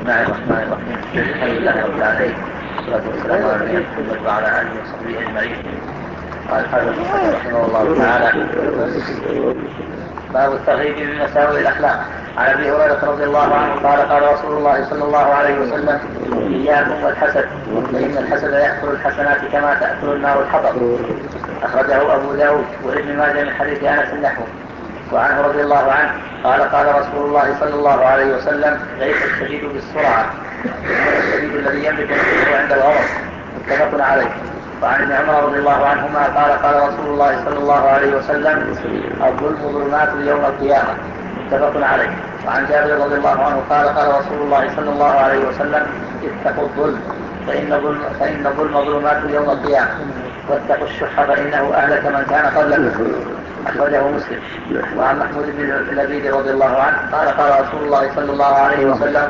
بسم الله الرحمن الرحيم. الحمد لله رب العالمين، والصلاة والسلام على نبينا محمد وعلى آله وصحبه أجمعين. قال الحافظ رحمه الله تعالى: باب الترغيب من مساوئ الأخلاق. عن أبي هريرة رضي الله عنه قال: قال رسول الله صلى الله عليه وسلم: إياكم والحسد، فإن الحسد يأكل الحسنات كما تأكل النار الحطب. أخرجه أبو داود وابن ماجه من حديث أنس نحوه. وعنه رضي الله عنه قال: قال رسول الله صلى الله عليه وسلم: ليس الشديد بالسرعة، إنما الشديد الذي يملك نفسه عند الغضب. متفق عليه. وعن ابن عمر رضي الله عنهما قال: قال رسول الله صلى الله عليه وسلم: الظلم ظلمات يوم القيامة. متفق عليه. وعن جابر رضي الله عنه قال: قال رسول الله صلى الله عليه وسلم: اتقوا الظلم فإن الظلم ظلمات يوم القيامة، واتقوا الشح فإنه أهلك من كان قبلكم. أخرجه مسلم. وعن محمود بن لبيد رضي الله عنه قال: قال رسول الله صلى الله عليه وسلم: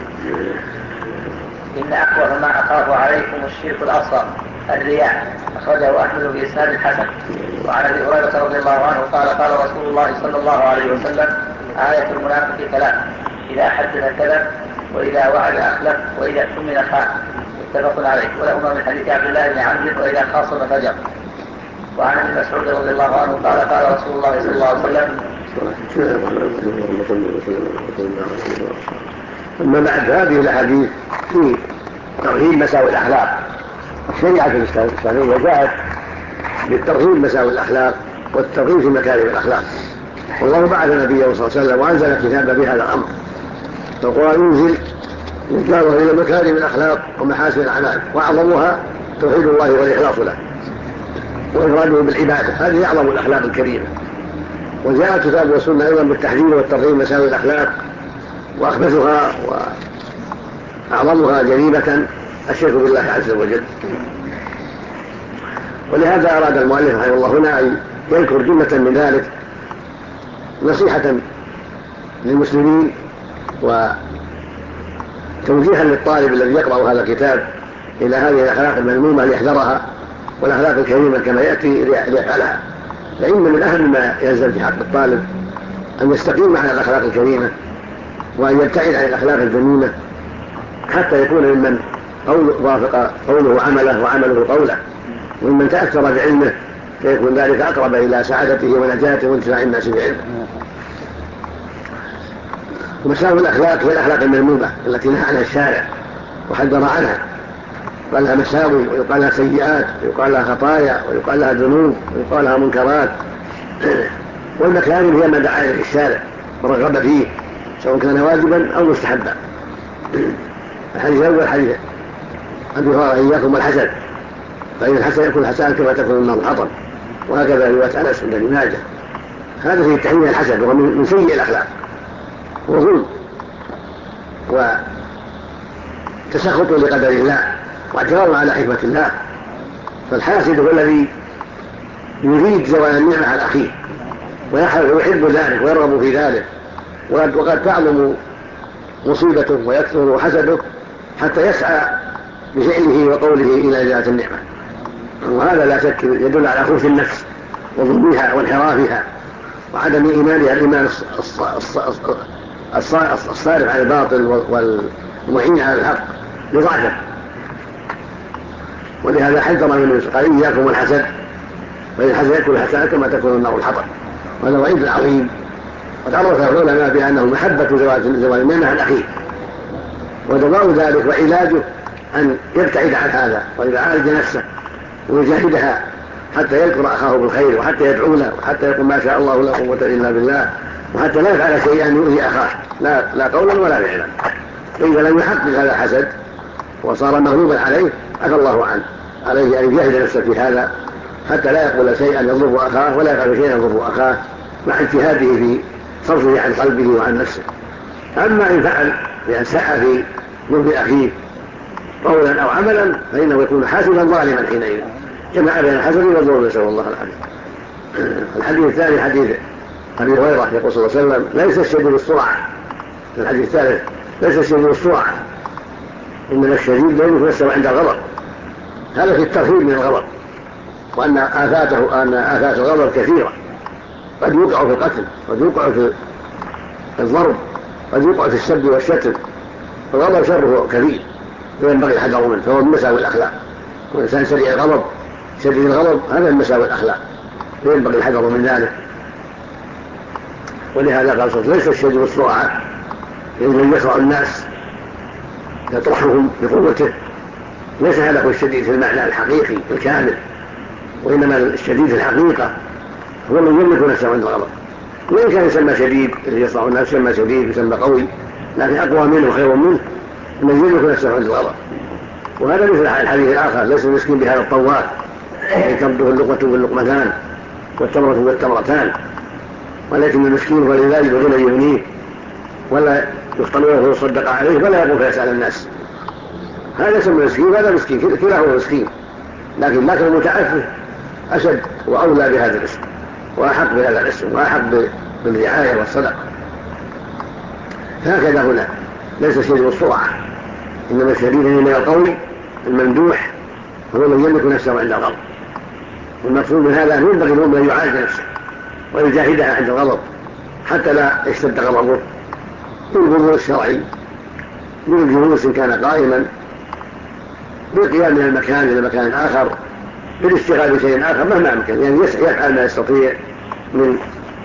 إن أخوف ما أخاف عليكم الشرك الأصغر الرياء. أخرجه أحمد بإسناد حسن. وعن أبي هريرة رضي الله عنه قال: قال رسول الله صلى الله عليه وسلم: آية المنافق ثلاث: إذا حدث كذب، وإذا وعد أخلف، وإذا اؤتمن خان. متفق عليه. ولهما من حديث عبد الله بن عمرو: وإذا خاصم فجر. وعن ابن مسعود رضي الله عنه قال: قال رسول الله صلى الله عليه وسلم: أما بعد، هذه الأحاديث في ترغيب مساوئ الأخلاق. الشريعة الإسلامية جاءت بالترغيب مساوئ الأخلاق والترغيب في مكارم الأخلاق. والله بعث نبيه صلى الله عليه وسلم وأنزل كتابا بهذا الأمر. فالقرآن ينزل يدعوه إلى مكارم الأخلاق ومحاسن الأعمال، وأعظمها توحيد الله والإخلاص له وإفراده بالعبادة. هذه أعظم الأخلاق الكريمة. وجاء الكتاب والسنة أيضا بالتحذير والترغيب مساوئ الأخلاق، وأخبثها وأعظمها جريمة الشرك بالله عز وجل. ولهذا أراد المؤلف رحمه الله هنا أن يذكر جملة من ذلك نصيحة للمسلمين وتوجيها للطالب الذي يقرأ هذا الكتاب إلى هذه الأخلاق المذمومة ليحذرها، والأخلاق الكريمة كما يأتي ليفعلها. فإن من أهم ما يلزم في حق الطالب أن يستقيم على الأخلاق الكريمة، وأن يبتعد عن الأخلاق الذميمة، حتى يكون ممن وافق قوله عمله وعمله قوله، ومن تأثر بعلمه، فيكون ذلك أقرب إلى سعادته ونجاته وانتفاع الناس بعلمه. ومساوئ الأخلاق هي الأخلاق المذمومة التي نهى عنها الشارع وحذر عنها. يقال لها مساوئ، ويقال لها سيئات، ويقال لها خطايا، ويقال لها ذنوب، ويقال لها منكرات. والمكارم هي ما دعا إليه الشارع ورغب فيه، سواء كان واجبا أو مستحبا. الحديث الأول حديث أبي هريرة: إياكم والحسد، فإن الحسد يأكل الحسنات كما تأكل النار الحطب. وهكذا رواية أنس عند ابن ماجه. هذا في تحريم الحسد، وهو من سيء الأخلاق وظلم وتسخط لقدر الله واعتراض على حكمة الله. فالحاسد هو الذي يريد زوال النعمة على أخيه ويحب ذلك ويرغب في ذلك، وقد تعظم مصيبته ويكثر حسده حتى يسعى بفعله وقوله إلى إزالة النعمة. وهذا لا شك يدل على خوف النفس وظلمها وانحرافها وعدم إيمانها الإيمان الصارف عن الباطل والمعين على الحق لضعفه. ولهذا حذر من قال: إياكم والحسد، فإن الحسد يأكل الحسنات كما تأكل النار الحطب. وهذا وعيد عظيم. قد عرف العلماء بأنه محبة زوال النعمة عن أخيه، ودواء ذلك وعلاجه أن يبتعد عن هذا ويعالج نفسه ويجاهدها حتى يذكر أخاه بالخير، وحتى يدعو له، وحتى يقول ما شاء الله لا قوة إلا بالله، وحتى لا يفعل شيئا يؤذي أخاه لا قولا ولا فعلا. فإذا لم يحقق هذا الحسد وصار مغلوبا عليه عفى الله عنه. عليه أن يجاهد نفسه في هذا حتى لا يقول شيئا يضر أخاه ولا يفعل شيئا يضر أخاه، مع اجتهاده في صرفه عن قلبه وعن نفسه. أما إن فعل بأن سعى في ضر أخيه قولا أو عملا فإنه يكون حاسدا ظالما حينئذ، جمع بين الحسد والظلم، نسأل الله العافية. الحديث الثاني حديث أبي هريرة يقول صلى الله عليه وسلم: ليس الشديد بالسرعة. الحديث الثالث: ليس الشديد بالسرعة، إنما الشديد لا يتمثل عند الغضب. هذا في الترهيب من الغضب، وأن آفات الغضب كثيرة، قد يوقع في القتل، قد يوقع في الضرب، قد يوقع في السب والشتم، الغضب شره كبير وينبغي الحذر منه، فهو من مساوي الأخلاق. والإنسان سريع الغضب شديد الغضب هذا من مساوي الأخلاق، وينبغي الحذر من ذلك. ولهذا قال ليس الشديد بالسرعة الذي يسرع الناس يطرحهم بقوته، ليس هذا هو الشديد في المعنى الحقيقي الكامل، وإنما الشديد في الحقيقة هو من يملك نفسه عند الغضب. وإن كان يسمى شديد الذي يسرع الناس يسمى شديد يسمى قوي، لكن أقوى منه وخير منه من يملك نفسه عند الغضب. وهذا مثل الحديث الآخر: ليس المسكين بهذا الطواف تمده اللقمة واللقمتان والتمرة والتمرتان، ولكن المسكين هو الذي لا يجد غنى يغنيه ولا يفطن له ويصدق عليه ولا يقوم فيسأل الناس. هذا اسم مسكين وهذا مسكين، كلاهما مسكين، لكن المتعفف أشد وأولى بهذا الاسم وأحق بهذا الاسم وأحق بالرعاية والصدقة. هكذا هنا ليس الشديد بالسرعة، إنما الشديد من القوي الممدوح هو من يملك نفسه عند الغضب. والمقصود من هذا ينبغي المؤمن أن يعالج نفسه ويجاهدها عند الغضب حتى لا يشتد غضبه بالغضب الشرعي، بالجلوس إن كان قائما، بالقيام من المكان إلى مكان آخر، بالاشتغال بشيء آخر مهما أمكن، يعني يفعل ما يستطيع من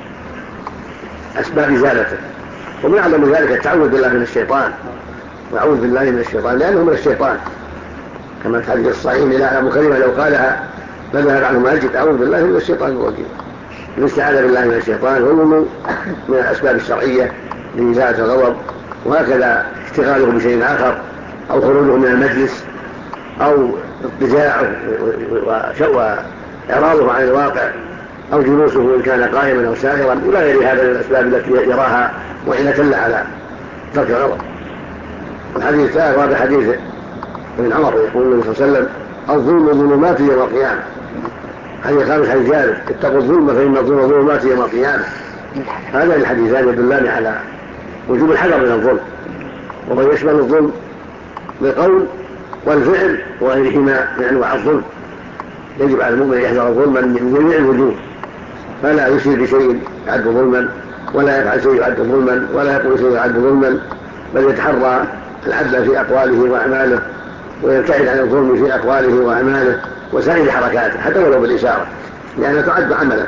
أسباب إزالته. ومن أعظم ذلك التعوذ بالله من الشيطان، وأعوذ بالله من الشيطان لأنه من الشيطان، كما في حديث الصحيح: لا أعلم كلمة لو قالها فذهب عنه ما أجد. أعوذ بالله من الشيطان الرجيم. الاستعاذة بالله من الشيطان هو من الأسباب الشرعية لإزالة الغضب، وهكذا اشتغاله بشيء آخر أو خروجه من المجلس أو اضطجاعه وإعراضه عن الواقع أو جلوسه إن كان قائما أو سائرا إلى غير هذا من الأسباب التي يراها وعينة على ترك الغضب. الحديث الثالث هذا حديث ابن عمر يقول النبي صلى الله عليه وسلم: الظلم ظلمات يوم القيامة. حديث خامس حديث جابر: اتقوا الظلم فإن الظلم ظلمات يوم القيامة. هذا الحديثان يدلان على وجوب الحذر من الظلم، وهو يشمل الظلم بالقول والفعل وغيرهما من أنواع الظلم. يجب على المؤمن يحذر ظلما من جميع الوجوه، فلا يشير بشيء يعد ظلما، ولا يفعل شيء يعد ظلما، ولا يقول شيء يعد ظلما، بل يتحرى العدل في أقواله وأعماله، ويبتعد عن الظلم في أقواله وأعماله وسائر حركاته حتى ولو بالإشارة، لأنها تعد عملا.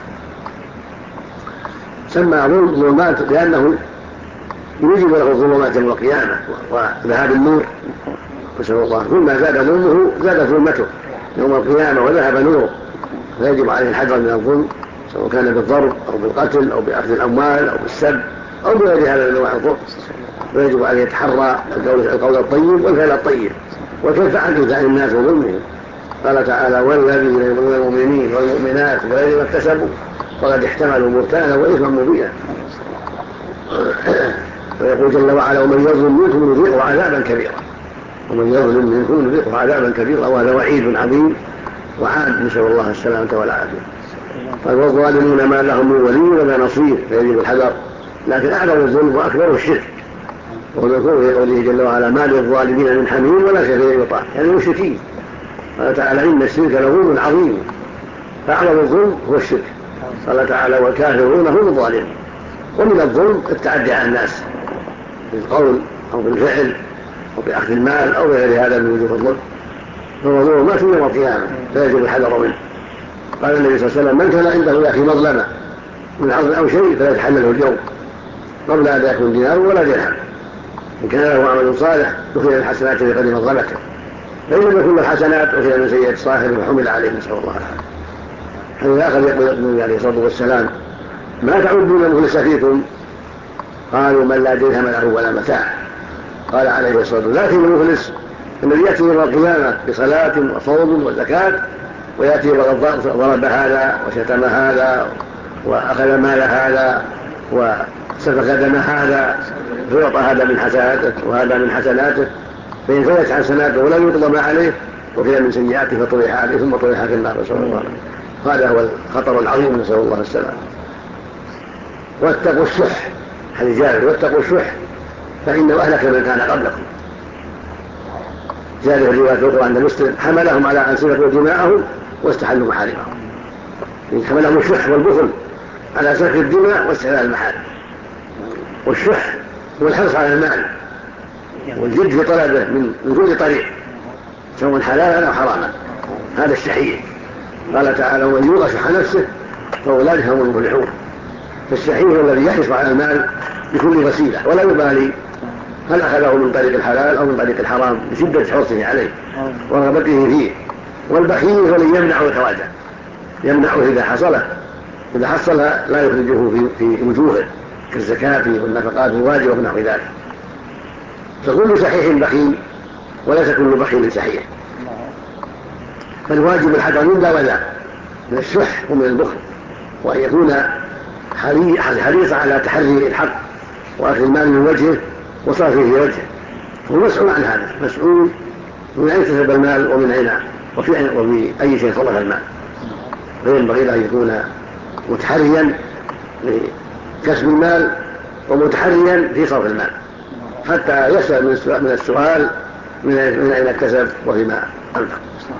سمى ظلمات لأنه يوجب له الظلمات يوم القيامة وذهاب النور، نسأل الله. كل ما زاد ظلمه زاد ظلمته يوم القيامة وذهب نوره، فيجب عليه الحذر من الظلم، سواء كان بالضرب أو بالقتل أو بأخذ الأموال أو بالسب أو بغير هذا من أنواع الظلم. ويجب عليه يتحرى القول الطيب والفعل الطيب والكف عن إيذاء الناس وظلمهم. قال تعالى: والذين يؤمنون المؤمنين والمؤمنات بغير ما اكتسبوا فقد احتملوا بهتانا وإثما مبينا. ويقول جل وعلا: ومن يظلم منكم نذيقه عذابا كبيرا. ومن يظلم منكم نذيقه عذابا كبيرا، وهذا وعيد عظيم وعاد، نسأل الله السلامة والعافية. قال: والظالمون ما لهم من ولي ولا نصير، فيجب الحذر. لكن أعظم الظلم وأكبر الشرك، وذكره في قوله جل وعلا: ما للظالمين من حميم ولا شفيع يطاع، يعني المشركين. قال تعالى: إن الشرك لظلم عظيم. فأعظم الظلم هو الشرك. قال تعالى: والكافرون هم الظالمون. ومن الظلم التعدي على الناس بالقول أو بالفعل أو بأخذ المال أو غير هذا من وجوه الظلم، فهو ظلمات يوم القيامة فيجب الحذر منه. قال النبي صلى الله عليه وسلم: من كان عنده أخي مظلمة من عرض أو شيء فيتحلله اليوم قبل أن يكون دينار ولا درهم. إن كان له عمل صالح أخذ الحسنات بقدر مظلمته، فإن لم يكن له حسنات أخذ من سيئة صاحبه وحمل عليه، نسأل الله العافية. حديث آخر يقول النبي عليه الصلاة والسلام: ما تعدون المخلص فيكم؟ قالوا: من لا درهم له ولا متاع. قال عليه الصلاة والسلام: لا يأتي المخلص الذي يأتي يوم القيامة بصلاة وصوم وزكاة، ويأتي وقد ضرب هذا وشتم هذا وأخذ مال هذا وسفك دم هذا، فيعطى هذا من حسناته وهذا من حسناته، فإن فلت حسناته ولم يقضى ما عليه وفي من سيئاته فطرح عليه ثم طرح في النار، نسأل الله. هذا هو الخطر العظيم، نسأل الله السلام. واتقوا الشح، حديث جابر: واتقوا الشح فإنه أهلك من كان قبلكم. زاد في الرواية الأخرى عند مسلم: حملهم على أن سفكوا دماءهم واستحلوا محارمهم. حملهم الشح والبخل على سفك الدماء واستحلال المحارم. والشح هو الحرص على المال والجد في طلبه من كل طريق سواء حلالا أو حراما. هذا الشحيح. قال تعالى: ومن يوق شح نفسه فأولئك هم المفلحون. فالشحيح هو الذي يحرص على المال بكل وسيلة ولا يبالي هل أخذه من طريق الحلال أو من طريق الحرام بشدة حرصه عليه ورغبته فيه. والبخيل هو الذي يمنع ويتراجع، يمنعه إذا حصل لا يخرجه في وجوهه كالزكاة والنفقات الواجبة ونحو ذلك. فكل شحيح بخيل وليس كل بخيل شحيح. فالواجب الحذر من لا ولا من الشح ومن البخل، وأن يكون حريصا على تحري الحق وأخذ المال من وجهه وصرفه في وجهه. هو مسؤول عن هذا، مسؤول من أين اكتسب المال ومن أين وفي أي شيء صرف المال. فينبغي له أن يكون متحريا لكسب المال ومتحريا في صرف المال حتى يسأل من السؤال من أين اكتسب وفيما أنفق.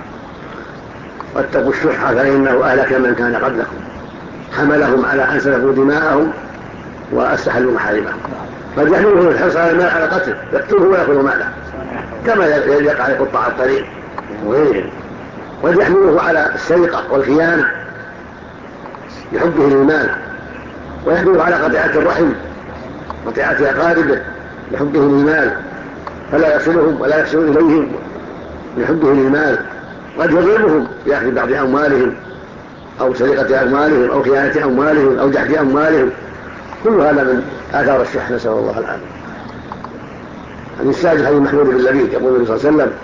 واتقوا الشح فإنه أهلك من كان قبلكم حملهم على أن سفكوا دماءهم واستحلوا محارمهم. قد يحمله الحرص على المال على قتل يقتله ويأخذ ماله كما يقع قطاع الطريق وغيرهم. قد يحمله على السرقة والخيانة لحبه للمال، ويحمله على قطيعة الرحم قطيعة أقاربه لحبه للمال فلا يصلهم ولا يحسن إليهم لحبه للمال. قد يضربهم بأخذ بعض أموالهم أو سرقة أموالهم أو خيانة أموالهم أو جحد أموالهم. كل هذا من آثار الشح، نسأل الله العافية. عن الساجد حديث محمود بن لبيد يقول النبي صلى الله عليه وسلم: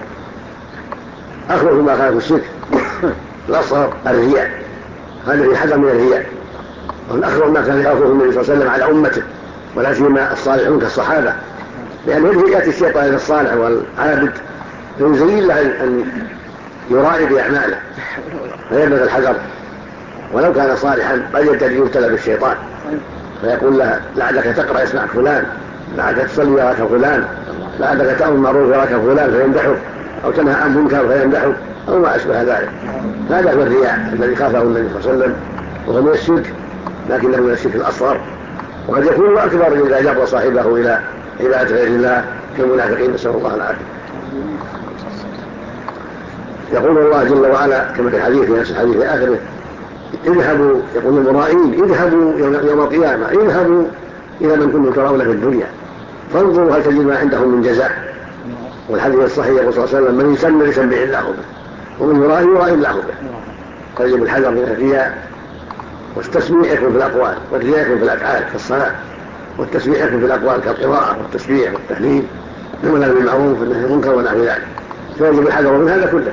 أخوف ما خالف الشرك الأصغر الرياء. هذا في حذر من الرياء. والأخوف ما كان يخوف النبي صلى الله عليه وسلم على أمته ولا سيما الصالحون كالصحابة، لأن يأتي الشيطان إلى الصالح والعابد فيزين له أن يرائي بأعماله فيبلغ الحذر، ولو كان صالحا قد يبتلى بالشيطان فيقول له: لعلك تقرأ يسمعك فلان، لعلك تصلي يراك فلان، لعلك تأمر بالمعروف يراك فلان فيمدحك، أو تنهى عن منكر فيمدحك، أو ما أشبه ذلك. هذا هو الرياء الذي خافه النبي صلى الله عليه وسلم، وهو من الشرك لكنه من الشرك الأصغر، وقد يكون أكبر إذا جر صاحبه إلى عبادة غير الله كالمنافقين، نسأل الله العافية. يقول الله جل وعلا كما في الحديث في نفس الحديث في آخره: اذهبوا، يقول المرائين: اذهبوا يوم القيامة، اذهبوا إلى من كنتم ترون في الدنيا فانظروا هل تجد ما عندهم من جزاء. والحديث الصحيح يقول صلى الله عليه وسلم: من يسمى يسمع الله به، ومن يرائي يرائي الله به. فيجب الحذر من الرياء، والتسميع يكون في الأقوال، والرياء يكون في الأفعال كالصلاة، والتسميع يكون في الأقوال كالقراءة والتسبيح والتهليل والأمر بالمعروف والنهي عن المنكر ونحو ذلك. فيجب الحذر من هذا كله.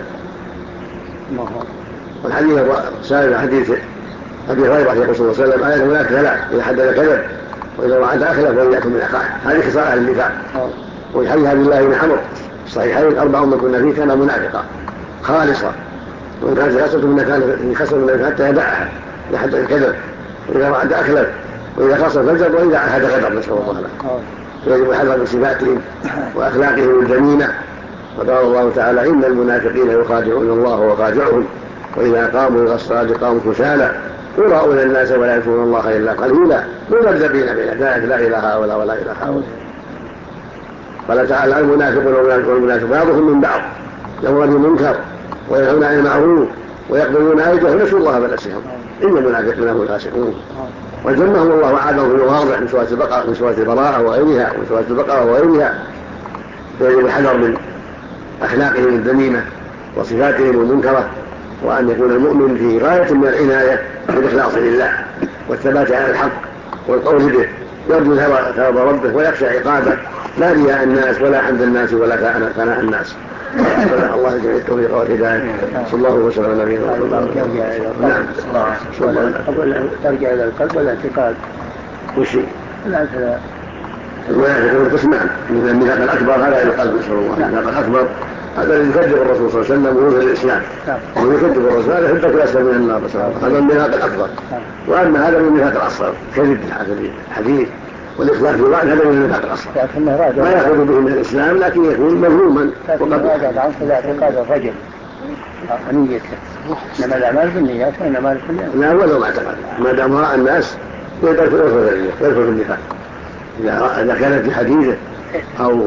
والحديث السابق حديث أبي هريرة يقول صلى الله عليه وسلم: آية هناك ثلاث: إذا حدث كذب، وإذا وعد أخلف، وليأكل من أخاه. هذه خصال أهل النفاق. وفي حديث عبد الله بن عمرو الصحيحين: 4 من كنا فيه كان منافقا خالصا، وإن كانت خصلة من كان خصلة من حتى يدعها، إذا حدث الكذب، وإذا وعد أخلف، وإذا خاصم فجر، وإذا عهد غدر، نسأل الله العافية. يجب الحذر من صفاتهم وأخلاقهم الذميمة. وقال الله تعالى: إن المنافقين يخادعون الله وخادعهم وإذا قاموا إلى الصلاة قاموا كسالى يراءون الناس ولا يذكرون الله إلا قليلا مذبذبين بين ذلك لا إله هؤلاء ولا إله هؤلاء. قال تعالى: المنافقون والمنافق بعضهم من بعض يأمرون بالمنكر وينهون عن المعروف ويقبلون أيديهم نسوا الله فنسيهم إن المنافقين هم الفاسقون. وجمعهم الله وعادهم في مواضع من سورة البقرة، من سورة البراءة وغيرها، ومن سورة البقرة وغيرها. فيجب الحذر من أخلاقهم الذميمة وصفاتهم المنكرة، وأن يكون المؤمن في غاية من العناية بالإخلاص لله والثبات على الحق والقول به، يرجو ثواب ربه ويخشى عقابه، لا رياء الناس ولا حمد الناس ولا ثناء الناس. الله يجعل التوفيق والهداية. صلى الله وسلم على نبينا محمد. نعم. ترجع إلى القلب والاعتقاد. وش؟ المنافقون قسمان: من النفاق الأكبر هذا إلى القلب، نسأل الله. النفاق الأكبر هذا اللي يكذب الرسول صلى الله عليه وسلم ويظهر الإسلام، وهو يكذب الرسول هذا يحبك الأسفل من النار، هذا النفاق الأكبر. وأما هذا من النفاق الأصغر، كذب الحديث والإخلاف في الوعد، هذا من النفاق الأصغر ما يأخذ به من الإسلام، لكن يكون مظلوما. وقد عنه في اعتقاد الرجل ونيته، إنما الأعمال بالنيات وإنما بالنيات. لا، ولو ما اعتقد ما دام رأى الناس يدخل في النفاق. إذا كانت في حديثه أو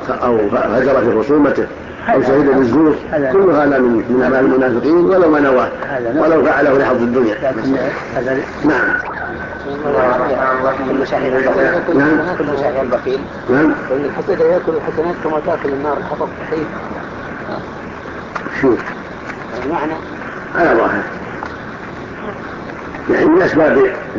أو هجر في خصومته أو شهد بالزور، كل هذا من أعمال المنافقين ولو ما نواه ولو فعله لحظ الدنيا. نعم. كل شهيد بخيل. نعم. الحسد يأكل الحسنات كما تأكل النار الحطب صحيح. شوف المعنى على ظاهر يعني من أسباب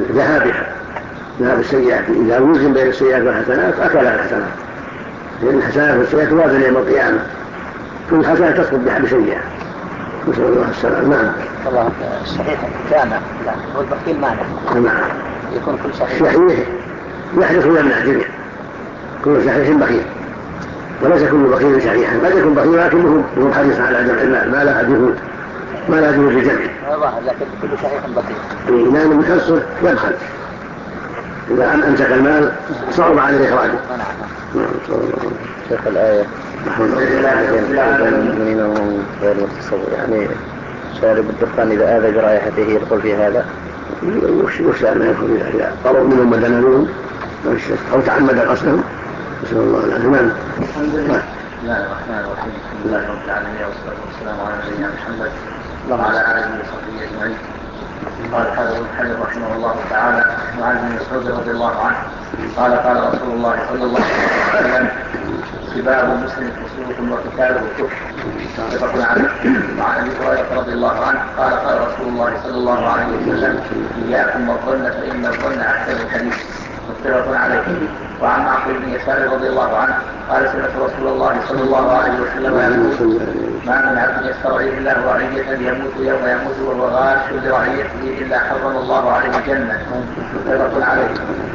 ذهاب السيئات، إذا وزن بين السيئات والحسنات أكلها الحسنات، لأن الحسنات والسيئات توازن يوم القيامة، كل حسنة تسقط بحب سيئة. نسأل الله السلام. نعم. الله الصحيح جامع، لا هو البخيل معنى. نعم. يكون كل صحيح يحدث من الدنيا، كل صحيح بخيل، وليس كل بخيل شحيحا، قد يكون بخيل لكنه هو حريص على جمع المال، ما لا يجوز بجمعه. والله لكن كل شحيح بخيل. لأن المكسر يبخل، إذا أمسك المال صعب عليه إخراجه. شيخ الآية المؤمنين وهم غير متصور، يعني شارب الدخان إذا آذى برائحته يدخل في هذا؟ يخشى أن يدخل في هذا، قروا منهم ودنانون أو تعمد قصدهم. نسأل الله العافية. الحمد لله. بسم الله الرحمن الرحيم. الحمد لله رب العالمين والصلاة والسلام على نبينا محمد وعلى آله وصحبه أجمعين. قال الحافظ ابن حجر رحمه الله تعالى وعن ابن مسعود رضي الله عنه قال قال رسول الله صلى الله عليه وسلم سباب المسلم فسوق وقتاله كفر متفق عليه. وعن ابي هريره رضي الله عنه قال قال رسول الله صلى الله عليه وسلم اياكم والظن فان الظن احسن الحديث متفق عليه. وعن عقيل بن يسار رضي الله عنه قال سمعت رسول الله صلى الله عليه وسلم يقول ما من عبد يسترعيه الله رعية يموت يوم يموت وهو غاش لرعيته الا حرم الله عليه الجنه متفق عليه.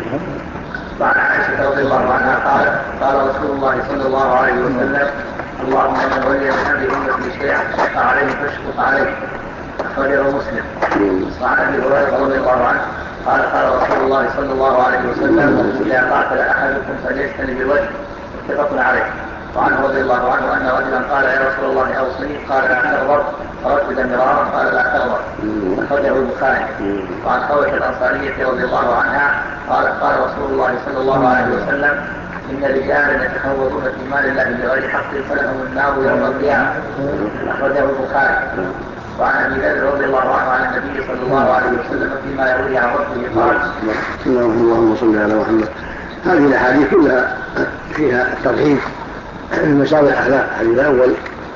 وعن عائشة رضي الله عنها قال رسول الله صلى الله عليه وسلم اللهم من ولي من هذه أمتي شيئا شق عليه فاشفق عليه أخرجه مسلم. وعن أبي هريرة رضي الله عنه قال رسول الله صلى الله عليه وسلم إذا قاتل أحدكم فليستن بالوجه متفق عليه. وعنه رضي الله عنه أن رجلا قال يا رسول الله أوصني قال لا تغضب فردد مرارا قال لا تغضب أخرجه البخاري. وعن خولة الأنصارية رضي الله عنها قال رسول الله صلى الله عليه وسلم إن رجالا يتخوضون في مال الله بغير حق فلهم النار يوم القيامة أخرجه البخاري. وعن أبي ذر رضي الله عنه عن النبي صلى الله عليه وسلم فيما يروي عن ربه قال اللهم صل على محمد. هذه الأحاديث كلها فيها الترحيب مساوي الأخلاق. الحديث الأول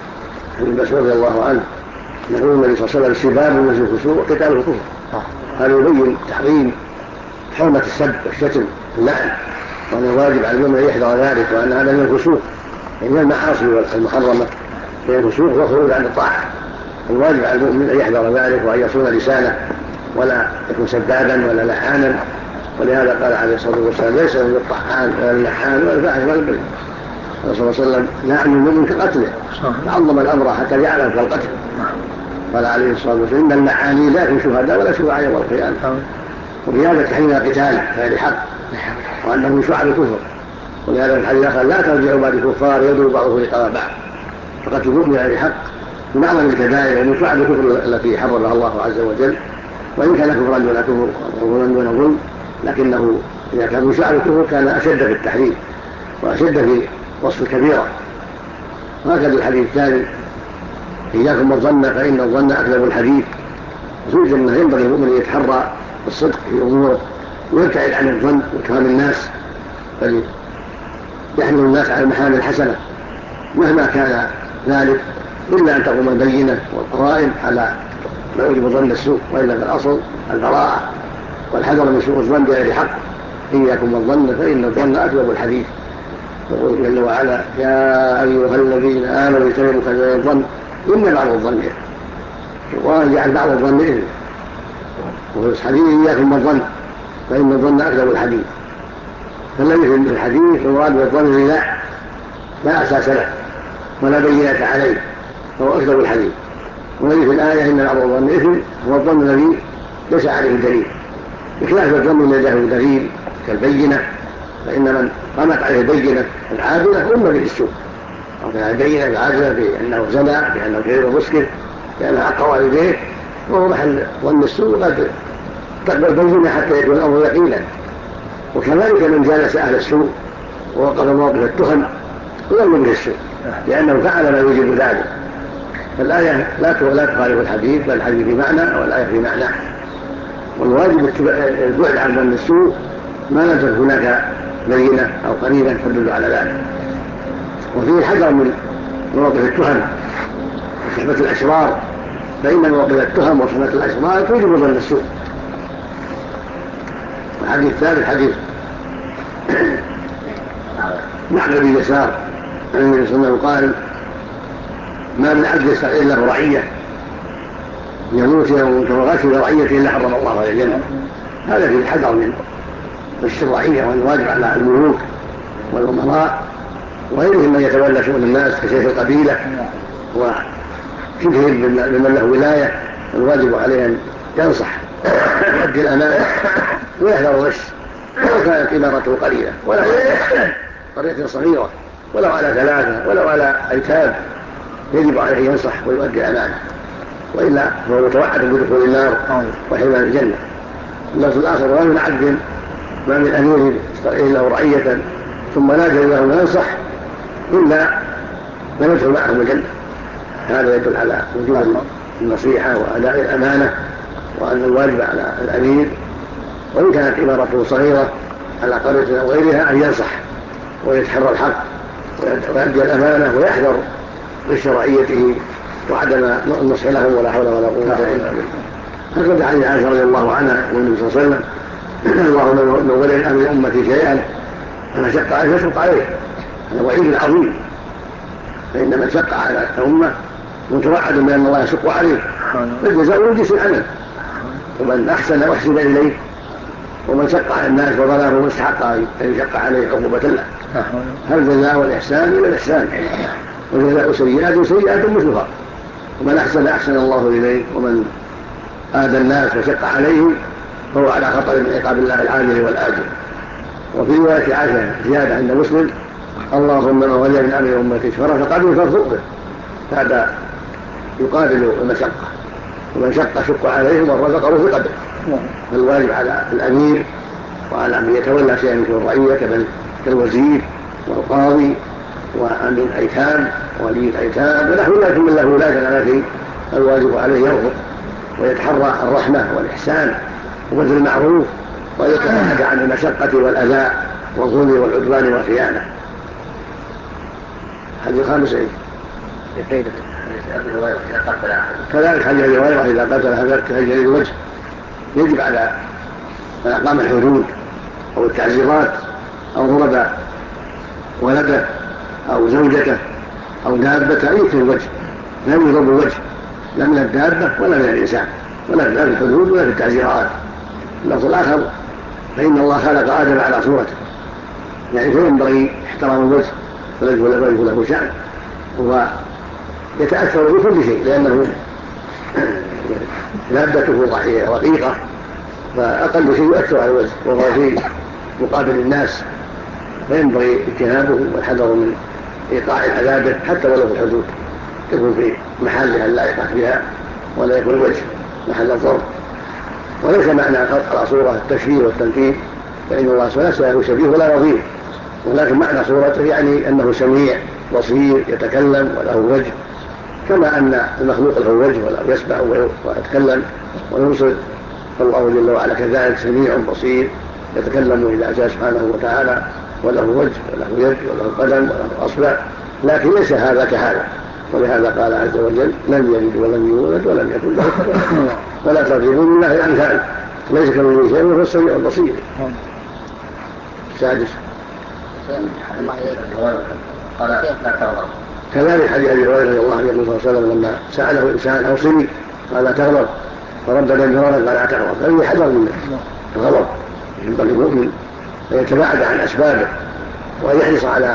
عن مسعود رضي الله عنه يقول النبي صلى الله عليه وسلم سباب المسلم فسوق وقتاله كفر. هذا يبين تحريم حرمة السب والشتم واللعن، وأن الواجب على المؤمن أن يحذر ذلك، وأن هذا من الفسوق من المعاصي المحرمة، من الفسوق والخروج عن الطاعة. الواجب على المؤمن أن يحذر ذلك وأن يصون لسانه ولا يكون سبابا ولا لحانا. ولهذا قال عليه الصلاة والسلام ليس من الطحان ولا اللحان ولا الفاحش ولا البذيء. الرسول صلى الله عليه وسلم لعن المؤمن كقتله، عظم الأمر حتى جعله كالقتل. قال عليه الصلاة والسلام إن اللعاني لا في شهداء ولا شفعاء يوم القيامة. وبهذا تحريم القتال غير حق وأنه من شعب الكفر. ولهذا الحديث الآخر لا ترجعوا بعد الكفار يضرب بعضهم رقاب بعض. فقتل المؤمن غير حق من أعظم الكبائر ومن شعب الكفر التي حرمها الله عز وجل. وإن كان كفرا دون كفر وظلما دون ظلم، لكنه إذا كان من شعب الكفر كان أشد في التحريم وأشد في وصف الكبيرة. وهكذا الحديث الثاني إياكم والظن فإن الظن أكذب الحديث. زوج أنه ينبغي المؤمن أن يتحرى الصدق في أموره ويبتعد عن الظن واتهام الناس، بل يحمل الناس على المحامل الحسنة مهما كان ذلك، إلا أن تقوم البينة والقرائن على ما يوجب ظن السوء. وإلا في الأصل البراءة والحذر من سوء الظن بغير حق. إياكم والظن فإن الظن أكذب الحديث. يقول جل وعلا يا أيها الذين آمنوا اجتنبوا كثيرا من الظن إن بعض الظن وجعل بعض الظن إثم. وفي الحديث إياكم والظن فإن الظن أكذب الحديث. فالذي في الحديث المراد بالظن لا أساس له ولا بينة عليه فهو أكذب الحديث. والذي في الآية إن بعض الظن إثم هو الظن الذي ليس عليه دليل، بخلاف الظن الذي له دليل كالبينة، فإن من قامت عليه البينة العادلة أم به السوء، وكان البينة العادلة بأنه زنى بأنه كبير ومسكر بأنه عق والديه وهو محل ظن السوء قد تقبل بينة حتى يكون الأمر يقينا. وكذلك من جالس أهل السوء ووقف موقف التهم ويظن به السوء لأنه فعل ما يوجب ذلك. فالآية لا تخالف الحديث، بل الحديث في معنى والآية في معنى. والواجب البعد عن ظن السوء ما لم تكن هناك بينة أو قرينة تدل على ذلك. وفيه الحذر من مواقف التهم وصحبة الأشرار، فإن مواقف التهم وصحبة الأشرار توجب ظن السوء. الحديث الثالث حديث معقل بن يسار عن النبي صلى الله عليه وسلم قال: ما من عبد يستطيع له رعية يموت يوم كغاشي رعيته إلا حرم الله عليه الجنة. هذا فيه الحذر من غش الرعية، والواجب على الملوك والأمراء وغيرهم من يتولى شؤون الناس كشيخ القبيلة وشبههم بمن له ولاية، الواجب عليه أن ينصح ويؤدي الأمانة ويحذر الغش ولو كانت إمارته قليلة، ولو على قرية صغيرة، ولو على 3 ولو على أيتام، يجب عليه أن ينصح ويؤدي الأمانة، وإلا فهو متوعد بدخول النار وحرمان الجنة. اللفظ الآخر: ما من عبد ما من أمير يستطيع له رعية ثم لا يجوز له ينصح إلا لم يدخل معهم الجنة. هذا يدل على وجوب النصيحة وأداء الأمانة، وأن الواجب على الأمير وإن كانت إمارته صغيرة على قرية أو غيرها أن ينصح ويتحرى الحق ويؤدي الأمانة ويحذر غش رعيته وعدم النصح لهم، ولا حول ولا قوة إلا بالله. هكذا حديث عائشة رضي الله عنها والنبي صلى الله عليه وسلم: اللهم لو ولي الأمر أمتي شيئا فمن شق عليه فاشق عليه. هذا وعيد عظيم، فإن من شق على الأمة متوعد بأن الله يشق عليه، فالجزاء من جنس العمل، ومن أحسن وأحسن إليه، ومن شق على الناس وظلمه مستحق أن يشق عليه عقوبة له. هل جزاء والإحسان إلى الإحسان، وجزاء سيئات سيئات مثلها، ومن أحسن أحسن الله إليه، ومن آذى الناس وشق عليهم فهو على خطر من عقاب الله العاجل والآجل. وفي رواية عائشة زيادة عند مسلم: اللهم من ولي من أمر أمتي شرف فقبل فارفق به. هذا يقابل المشقة، ومن شق عليه ومن رزق رزق به. فالواجب على الأمير وعلى من يتولى شيئا من الرعية كالوزير والقاضي وأمين الأيتام وولي الأيتام ونحو ذلك من له ولاية على شيء، الواجب عليه يرفق ويتحرى الرحمة والإحسان وبذل المعروف ويتباعد عن المشقة والأذى والظلم والعدوان والخيانة. حديث 5 كذلك حديث أبي هريرة: إذا قتل هذا كهجر الوجه. يجب على من أقام الحدود أو التعزيرات أو ضرب ولده أو زوجته أو دابته أن يكفي الوجه، لا يضرب الوجه لا من الدابة ولا من الإنسان، ولا في الحدود ولا في التعزيرات. اللفظ الآخر: فإن الله خلق آدم على صورته، يعني فينبغي احترام الوجه والوجه له شأن، ويتأثر بكل شيء لأنه دابته رقيقة، فأقل شيء يؤثر على الوجه وهو في مقابل الناس، فينبغي اجتنابه والحذر من إيقاع عذابه حتى ولو في الحدود، يكون في محلها اللائقة بها ولا يكون الوجه محل الضرب. وليس معنى خلق على صورة التشبيه والتمثيل، فإن الله ليس له شبيه ولا نظير، ولكن معنى صورته يعني أنه سميع بصير يتكلم وله وجه، كما أن المخلوق له وجه ولا يسمع ويتكلم ويبصر، فالله جل وعلا كذلك سميع بصير يتكلم إذا أتى سبحانه وتعالى وله وجه وله يد وله قدم وله أصبع، لكن ليس هذا كهذا. ولهذا قال عز وجل: لم يلد ولم يولد ولم يكن له كفوا أحد. ولا تضربوا لله الأمثال، ليس كمثله شيء وهو السميع البصير. 6 قال لا تغضب. كذلك حديث أبي هريرة رضي الله عنه صلى الله عليه وسلم لما سأله إنسان أوصني قال: لا تغضب، فردد مرارا قال: لا تغضب. فهو حذر من الغضب، ينبغي المؤمن أن يتباعد عن أسبابه وأن يحرص على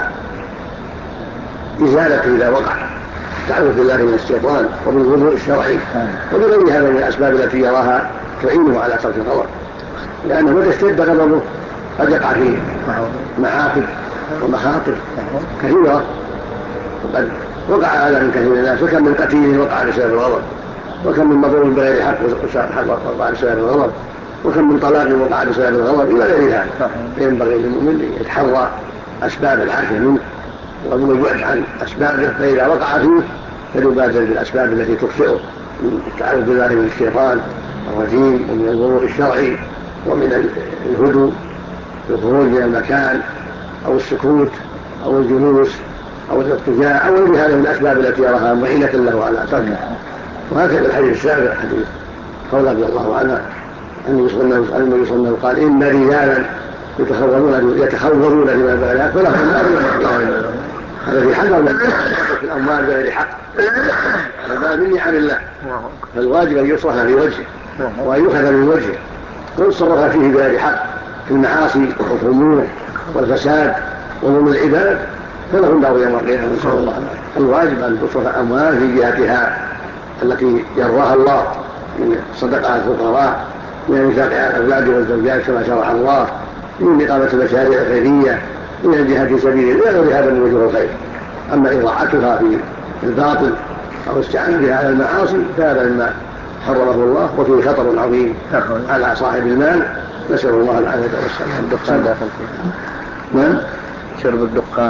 إزالته إذا وقع، تعوذ بالله من الشيطان وبالوضوء الشرعي وبغير هذا من الأسباب التي يراها تعينه على ترك الغضب، لأنه متى اشتد غضبه قد يقع فيه معاقب ومخاطر كثيرة، وقد وقع هذا من كثير من الناس، وكم من قتيل وقع بسبب الغضب، وكم من مظلوم بغير حق وقع بسبب الغضب، وكم من طلاق وقع بسبب الغضب إلى غير ذلك. فينبغي للمؤمن يتحرى أسباب العافية منه ومن البعد عن أسبابه، فإذا وقع فيه فليبادر بالأسباب التي تخطئه من التعرض بالله من الشيطان الرجيم، ومن الوضوء الشرعي، ومن الهدوء بالخروج من المكان أو السكوت أو الجلوس أو الاضطجاع أو غير هذه من الأسباب التي يراها معينة له على تركها. وهكذا الحديث السابق حديث خولة رضي الله عنها النبي صلى الله عليه وسلم قال: إن رجالا يتخوضون لما بلغ فلهم النار. هذا في حذر من في الأموال بغير حق، هذا من نعم الله، فالواجب أن يصرف في وجهه وأن يؤخذ من وجهه، ويصرف فيه بغير حق في المعاصي والخمور والفساد وظلم العباد، فلهم دار يوم القيامة. نسأل الله الواجب أن تصرف أموال في جهتها التي يرضاها الله من صدقة على الفقراء، من الإنفاق على الأولاد والزوجات كما شرع الله، من إقامة المشاريع الخيرية، من الجهاد في سبيل الله، غير هذا من وجوه الخير. أما إضاعتها في الباطل أو استعانة بها على المعاصي فهذا مما حرمه الله وفيه خطر عظيم على صاحب المال. نسأل الله العافية والسلامة. الدخان داخل فيه. نعم. شرب الدخان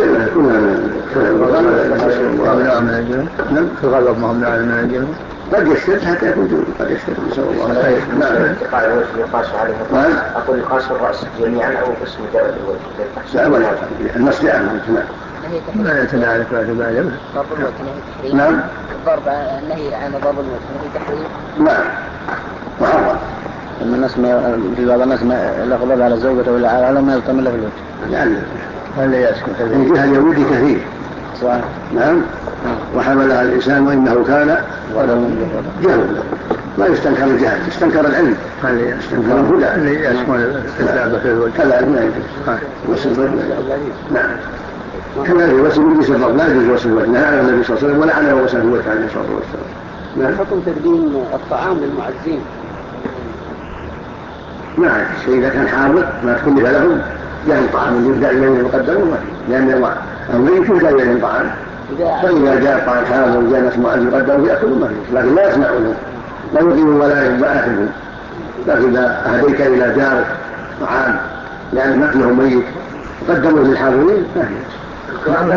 ممنوع من الجنة. نعم. في الغلط ممنوع من الجنة. قد يشتد حتى يكون جنون، قد يشتد. نسأل الله العافية. نعم. يقاس عليه. أقول يقاس الرأس جميعا أو قسم جبل الوجه. لا ولا النص يعني لا يتداعى ولا تباين. ضرب الوجه نهي تحريم. نعم. الضرب النهي عن ضرب الوجه نهي تحريم. نعم. محرم. في بعض الناس الأغضب على الزوجة ولا على ما يلطم له في الوجه. يعني هل يسكت من جهة اليهود كثير. صحيح. نعم. وحملها الإنسان وإنه كان جهلا. ما يستنكر الجهل، يستنكر العلم. هل يستنكر الهدى. هل يسكن الكتابة في الوجه. كلا لا يجوز. وصف الوجه. نعم. كما يوصف الجسد الضرب لا يجوز وصف الوجه. نهى النبي صلى الله عليه وسلم ولعنه وصف الوجه عليه الصلاة والسلام. نعم. حكم تقديم الطعام للمعزين. نعم. إذا كان حاضر ما تكلف لهم جاء الطعام يبدأ إليه يقدمه، لأن الميت يبدأ إليه الطعام، فإذا جاء الطعام حاضر وجاء ناس معزين يقدمه يأكلون ما فيه، لكن لا يسمعونه، لا يقيمون ولا يأكلون. لكن إذا أهديت إلى جارك طعام لأن مأكله ميت قدموا للحاضرين ما فيه.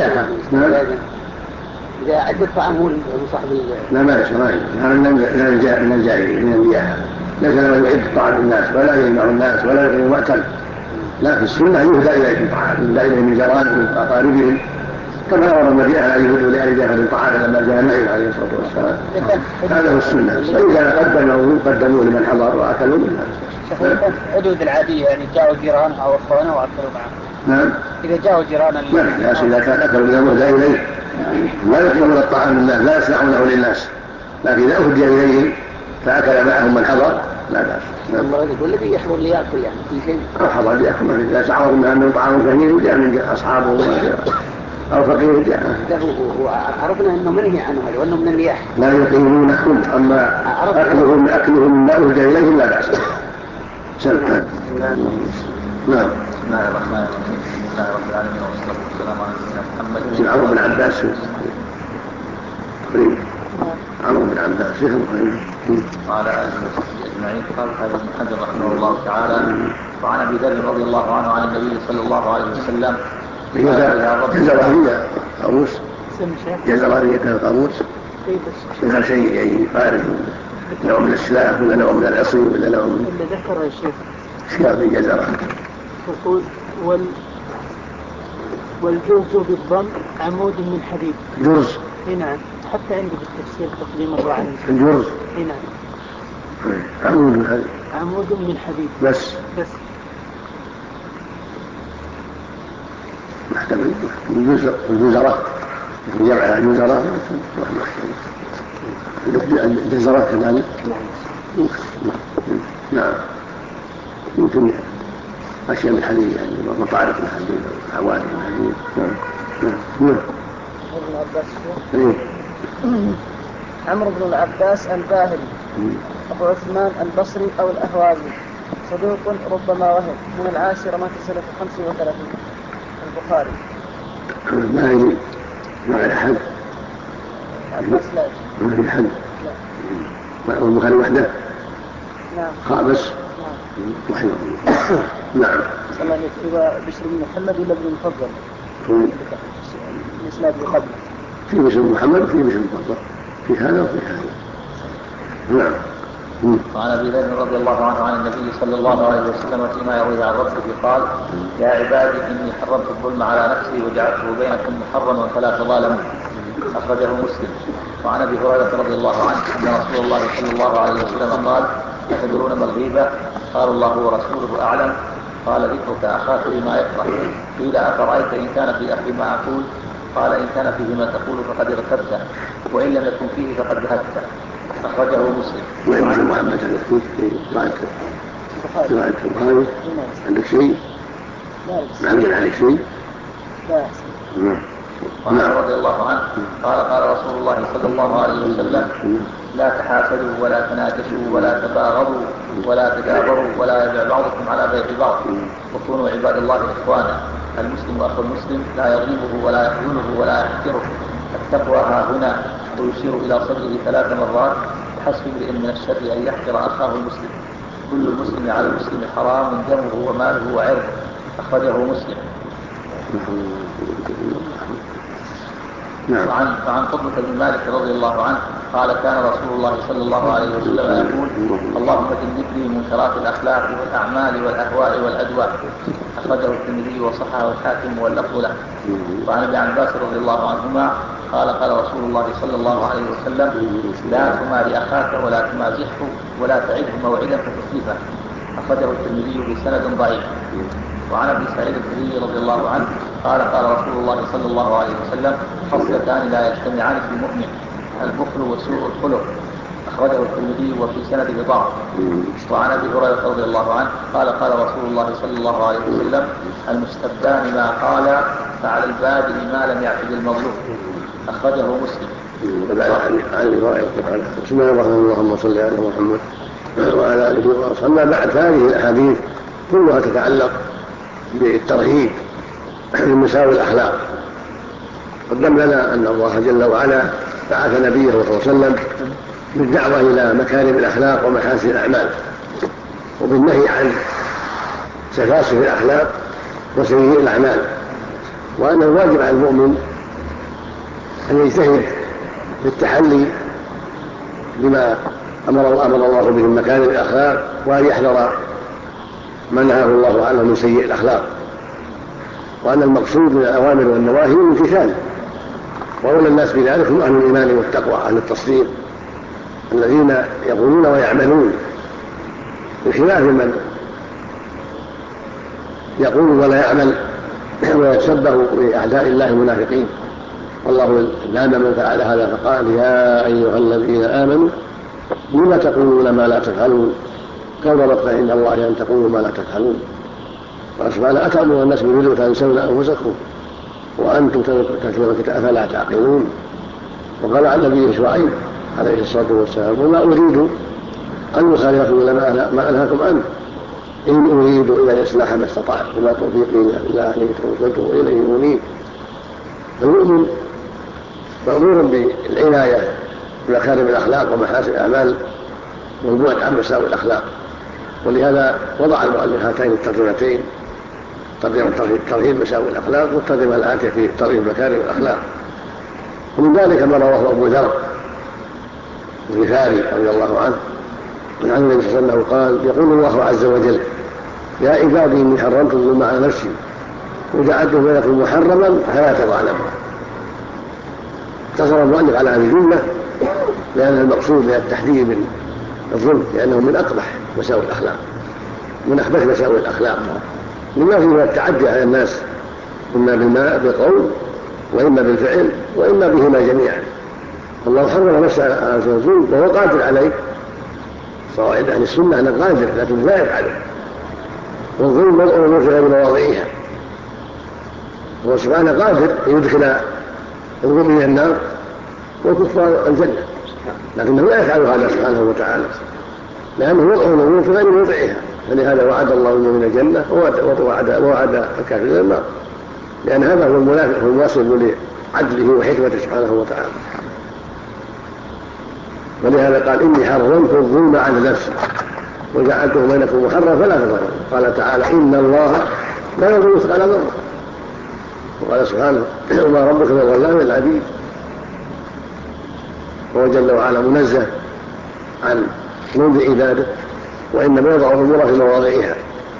إذا عد الطعام هو صاحب لا ما يسمع، هذا من الجاهلين من النياحة، ليس له يعد طعام الناس ولا يجمع الناس ولا يقيم مأكل. لا، في السنة يهدى إليه الطعام، يهدى إليه من جيرانهم من أقاربهم، كما أمر النبي أن يهدوا لأهل جهل الطعام لما جاء النبي عليه الصلاة والسلام. هذا هو السنة. فإذا قدموا لمن حضر وأكلوا منها. الحدود العادية يعني جاءوا جيران أو أخوانا وأكلوا معهم. نعم. إذا جاءوا جيران لا، إذا كان أكلوا من المهدى إليه لا يطلبون الطعام لله، لا يصنعونه للناس، لكن إذا أهدي إليهم فأكل معهم من حضر لا بأس. والذي يحضر ليأكل يعني في شيء حضر ليأكل، لا تعرض منها أنه طعام كثير جاء من أصحابه أو فقير جاء. عرفنا أنه منهي عنه وأنه من النياح. لا يقيمونكم، أما أكلهم لا أهدى إليهم لا بأس. نعم. نعم. بسم الله الرحمن الرحيم. الحمد لله رب العالمين والصلاة والسلام على سيدنا محمد. عمرو بن عباس عمرو بن عباس وعلى آله وصحبه أجمعين. قال ابن حجر رحمه الله تعالى: وعن أبي ذر رضي الله عنه عن النبي صلى الله عليه وسلم جزرانية قاموس جزرانية القاموس هذا شيء يعني فارغ، نوع من السلاح ولا نوع من العصي ولا نوع من اللي ذكر الشيخ اشكال في جزرة. يقول والجرز بالضم عمود من حديد. جرز. نعم. حتى عندي بالتفسير تقديم الله عليه. الجرز. نعم. عمود من حديد. عمود من حديد. بس. محتمل الجزرة جمع الجزرة الجزرة كذلك. نعم. يمكن أشياء من الحديد يعني مطارق من الحديد أو حوادث من الحديد. نعم. عمرو بن العباس الباهلي أبو عثمان البصري أو الأهوازي صدوق ربما وهم من 10 مات سنة 35. البخاري. الباهلي ما له حد. عباس لا ما في حد. البخاري وحده. نعم. خامس. نعم. رحمه الله. نعم. صلى الله عليه وسلم بشر بن محمد ولا ابن المفضل؟ الإسناد قبله في مسلم محمد وفي مسلم مطلق، في هذا وفي هذا. نعم. وعن ابي ذر رضي الله عنه عن النبي صلى الله عليه وسلم فيما يرويه عن ربه قال: يا عبادي اني حرمت الظلم على نفسي وجعلته بينكم محرما فلا تظالموا. اخرجه مسلم. وعن ابي هريره رضي الله عنه ان رسول الله صلى الله عليه وسلم قال: أتدرون ما الغيبة؟ قال: الله ورسوله اعلم. قال: ذكرك اخاك بما يكره. قيل: افرايت ان كان في اخي ما اقول؟ قال: ان كان فيه ما تقول فقد اغتبته، وان لم يكن فيه فقد بهته. أخرجه مسلم. وعن محمد رواية البخاري عندك شيء؟ محمد عليك شيء؟ لا. وعنه رضي الله عنه قال: قال رسول الله صلى الله عليه وسلم: لا تحاسدوا ولا تناجشوا ولا تباغضوا ولا تدابروا ولا يبيع بعضكم على بيع بعض، وكونوا عباد الله إخوانا. المسلم أخو المسلم لا يظلمه ولا يخذله ولا يحقره. التقوى ها هنا، ويشير إلى صدره 3 مرات: بحسب امرئ من الشر أن يحقر أخاه المسلم. كل المسلم على المسلم حرام دمه وماله وعرضه. أخرجه مسلم. وعن قطبة بن مالك رضي الله عنه قال: كان رسول الله صلى الله عليه وسلم يقول: اللهم جنبني منكرات الأخلاق والأعمال والأهواء والأدواء. أخرجه الترمذي وصححه الحاكم واللفظ له. وعن ابن عباس رضي الله عنهما قال: قال رسول الله صلى الله عليه وسلم: لا تماري أخاك ولا تمازحه ولا تعده موعدا فتخلفه. أخرجه الترمذي بسند ضعيف. وعن ابي سعيد الخدري رضي الله عنه قال: قال رسول الله صلى الله عليه وسلم: خصلتان لا يجتمعان في المؤمن: البخل وسوء الخلق. أخرجه الترمذي وفي سنده ضعف. وعن ابي هريره رضي الله عنه قال: قال رسول الله صلى الله عليه وسلم: المستبدان ما قال، فعلى البادئ ما لم يعتد المظلوم. أخرجه مسلم. عن الرواية بسم الله الرحمن الرحيم، اللهم صل على محمد وعلى آله وصحبه. أما بعد، هذه الأحاديث كلها تتعلق بالترهيب من مساوي الأخلاق. قدم لنا أن الله جل وعلا بعث نبيه صلى الله عليه وسلم بالدعوة إلى مكارم الأخلاق ومحاسن الأعمال، وبالنهي عن سفاسف الأخلاق وسيئ الأعمال، وأن الواجب على المؤمن أن يجتهد في التحلي بما أمر الله به من مكارم الأخلاق، وأن يحذر ما نهاه الله عنه من سيئ الأخلاق، وأن المقصود من الأوامر والنواهي الامتثال. وأولى الناس بذلك هم أهل الإيمان والتقوى، أهل التصديق، الذين يقولون ويعملون، بخلاف من يقول ولا يعمل ويتشبه بأعداء الله المنافقين. والله لعن من فعل هذا فقال: يا أيها الذين آمنوا لم تقولون ما لا تفعلون، كبر مقتا عند الله أن تقولوا ما لا تفعلون. وسبحانه: أتأمرون الناس بالبر وتنسون أنفسكم وأنتم تتلون الكتاب أفلا تعقلون. وقال عن النبي شعيب عليه الصلاة والسلام: وما أريد أن أخالفكم إلى ما أنهاكم عنه، إن أريد إلى الإصلاح ما استطعت وما توفيقي إلا عليه توكلت وإليه أنيب. المؤمن مأمور بالعناية بمكارم الأخلاق ومحاسن الأعمال والبعد عن مساوئ الأخلاق، ولهذا وضع المؤلف هاتين الترجمتين: ترهيب مساوئ الأخلاق، والترجمة الآتية في ترهيب مكارم الأخلاق. ومن ذلك ما رواه أبو ذر الغفاري رضي الله عنه عن النبي صلى الله عليه وسلم قال: يقول الله عز وجل: يا عبادي إني حرمت الظلم على نفسي وجعلته بينكم محرما فلا تظالموا. اقتصر المؤلف على هذه الجملة لأن المقصود من التحذير من الظلم، لأنه من أقبح مساوئ الأخلاق، من أخبث مساوئ الأخلاق، لما فيه من التعدي على الناس، إما بالقول وإما بالفعل وإما بهما جميعا. الله حرم نفسه على الظلم وهو قادر عليه. صوائد أهل السنة أنه قادر لكن لا يفعله، والظلم مدعو في غير مواضعها. هو سبحانه قادر يدخل المؤمن النار والكفار الجنة، لكنه لا يفعل هذا سبحانه وتعالى، لأنه وضع الأمور في غير موضعها. فلهذا وعد الله المؤمن الجنة ووعد الكافرين النار، لأن هذا هو المنافق، هو المواصل لعدله وحكمته سبحانه وتعالى. ولهذا قال: إني حرمت الظلم على نفسي وجعلته بينكم محرما فلا تظلموا. قال تعالى: إن الله لا يظلم مثقال ذرة. قال سبحانه وما ربك بالظلام للعبيد، وهو جل وعلا منزه عن ظلم عباده، وإنما يضع الأمور في مواضعها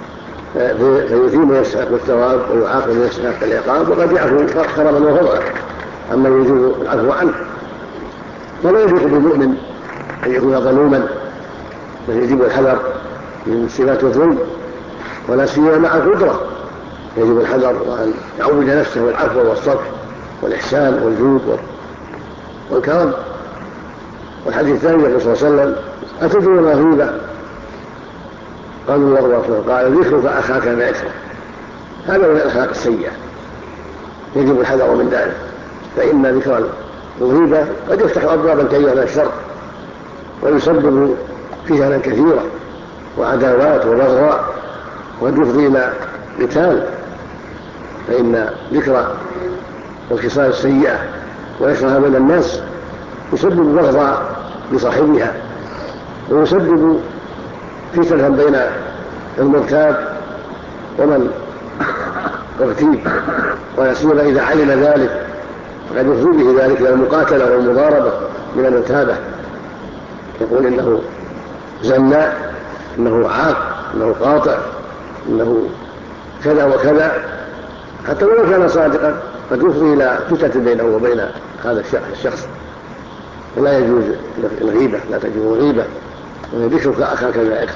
فيثيب ويستحق الثواب ويعاقب ويستحق العقاب، وقد يعفو كرما وفضلا عما يجوز العفو عنه. ولا يليق بالمؤمن أن يكون ظلوما، بل يجب الحذر من صفات الظلم، ولا سيما مع القدرة يجب الحذر وأن يعود نفسه العفو والصفح والإحسان والجود والكرم. والحديث الثاني يقول صلى الله عليه وسلم أتدرون ما غيبة؟ قالوا الله ورسوله قال ذكرك أخاك ما يكره. هذا من الأخلاق السيئة، يجب الحذر من ذلك، فإن ذكر الغيبة قد يفتح أبوابا كثيرة من الشر ويسبب فتنا كثيرة وعداوات وبغضاء وقد يفضي إلى قتال، فإن ذكر الخصال السيئة ونشرها بين الناس يسبب بغضاء لصاحبها ويسبب فتنة بين المرتاب ومن اغتيب، ولا سيما إذا علم ذلك فقد يفضي به ذلك إلى المقاتلة والمضاربة من المرتابة، يقول إنه زناء، إنه عاق، إنه قاطع، إنه كذا وكذا، حتى ولو كان صادقا قد يفضي إلى فتنة بينه وبين هذا الشخص. ولا يجوز الغيبة، لا تجوز الغيبة، وذكرك أخاك ما يكره.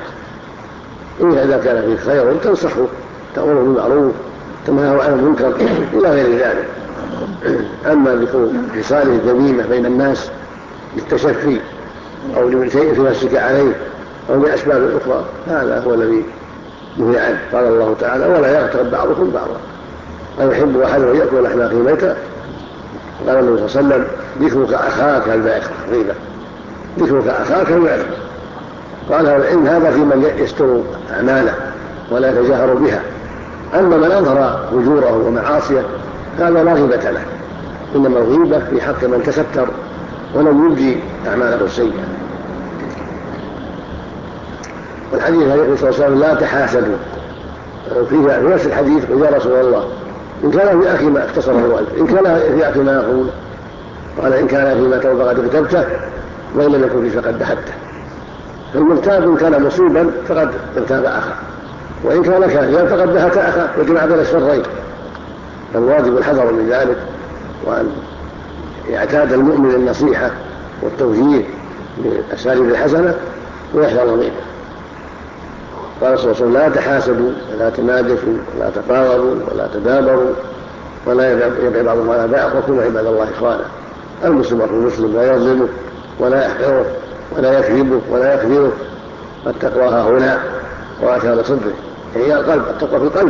إذا كان فيه خير تنصحه، تأمره بالمعروف، تنهاه عن المنكر إلى غير ذلك. أما ذكر خصاله الذميمة بين الناس للتشفي أو لشيء في نفسك عليه أو لأسباب أخرى، هذا هو الذي نهي عنه. قال الله تعالى ولا يغتب بعضكم بعضا أيحب أحدكم يأكل لحم أخيه ميتا. قال النبي صلى الله عليه وسلم ذكرك أخاك لا يكره غيبة، ذكرك أخاك لا يكره. قال العلم هذا في من يستر أعماله ولا يتجاهر بها، أما من أظهر فجوره ومعاصيه هذا لا غيبة له، إنما الغيبة في حق من تستر ولم يبدي أعماله السيئة. والحديث يقول صلى الله عليه وسلم لا تحاسدوا، في نفس الحديث قال يا رسول الله إن كان في أخي ما اختصره والد، إن كان في أخي ما يقول، قال إن كان فيما توبة قد اغتبته وإن لم يكن فيه فقد دحته. فالمغتاب إن كان مصيبا فقد اغتاب أخاه، وإن كان كافرا فقد دحت أخاه، وجمع بين الشرين. فالواجب الحذر من ذلك، وأن يعتاد المؤمن النصيحة والتوجيه بالأساليب الحسنة ويحذر منه. قال صلى الله عليه وسلم لا تحاسدوا ولا تناجشوا ولا تقاربوا ولا تدابروا ولا يبع بعضكم على بعض وكونوا عباد الله إخوانا. المسلم أخو المسلم لا يظلمه ولا يحقره ولا يكذبه ولا يخذله. التقوى ها هنا وأشار صدره، هي القلب، التقوى في القلب.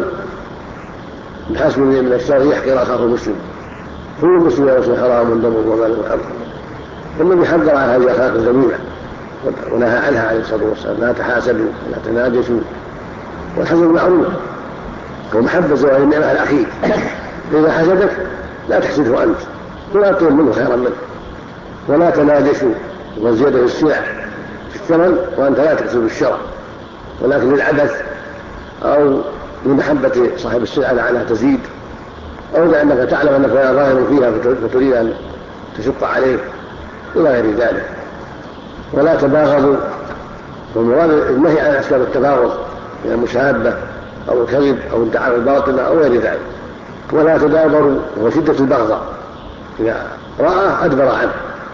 بحسب من الشر يحقر أخاه المسلم، كل مسلم يرسل حرام دمه وماله وعرضه. النبي حذر عن هذه الأخلاق الذميمة ونهى عنها عليه الصلاة والسلام. لا تحاسدوا ولا تناجشوا، والحسد معروف ومحبة زوال النعمة على أخيك. إذا حسدك لا تحسده أنت ولا تطلب منه خيرا منه، ولا تناجشوا وزيادة السلع في الثمن وأنت لا تكسب الشرع، ولكن للعبث أو لمحبة صاحب السلعة لعلها تزيد، أو لأنك تعلم أنك لا ظاهر فيها فتريد أن تشق عليه إلى غير ذلك. ولا تباغضوا، والمراد النهي عن أسباب التباغض من المشابة أو الكذب أو الدعاوى الباطلة أو غير ذلك. ولا تدابروا، وهو شدة البغضاء، إذا رأى أدبر عنه.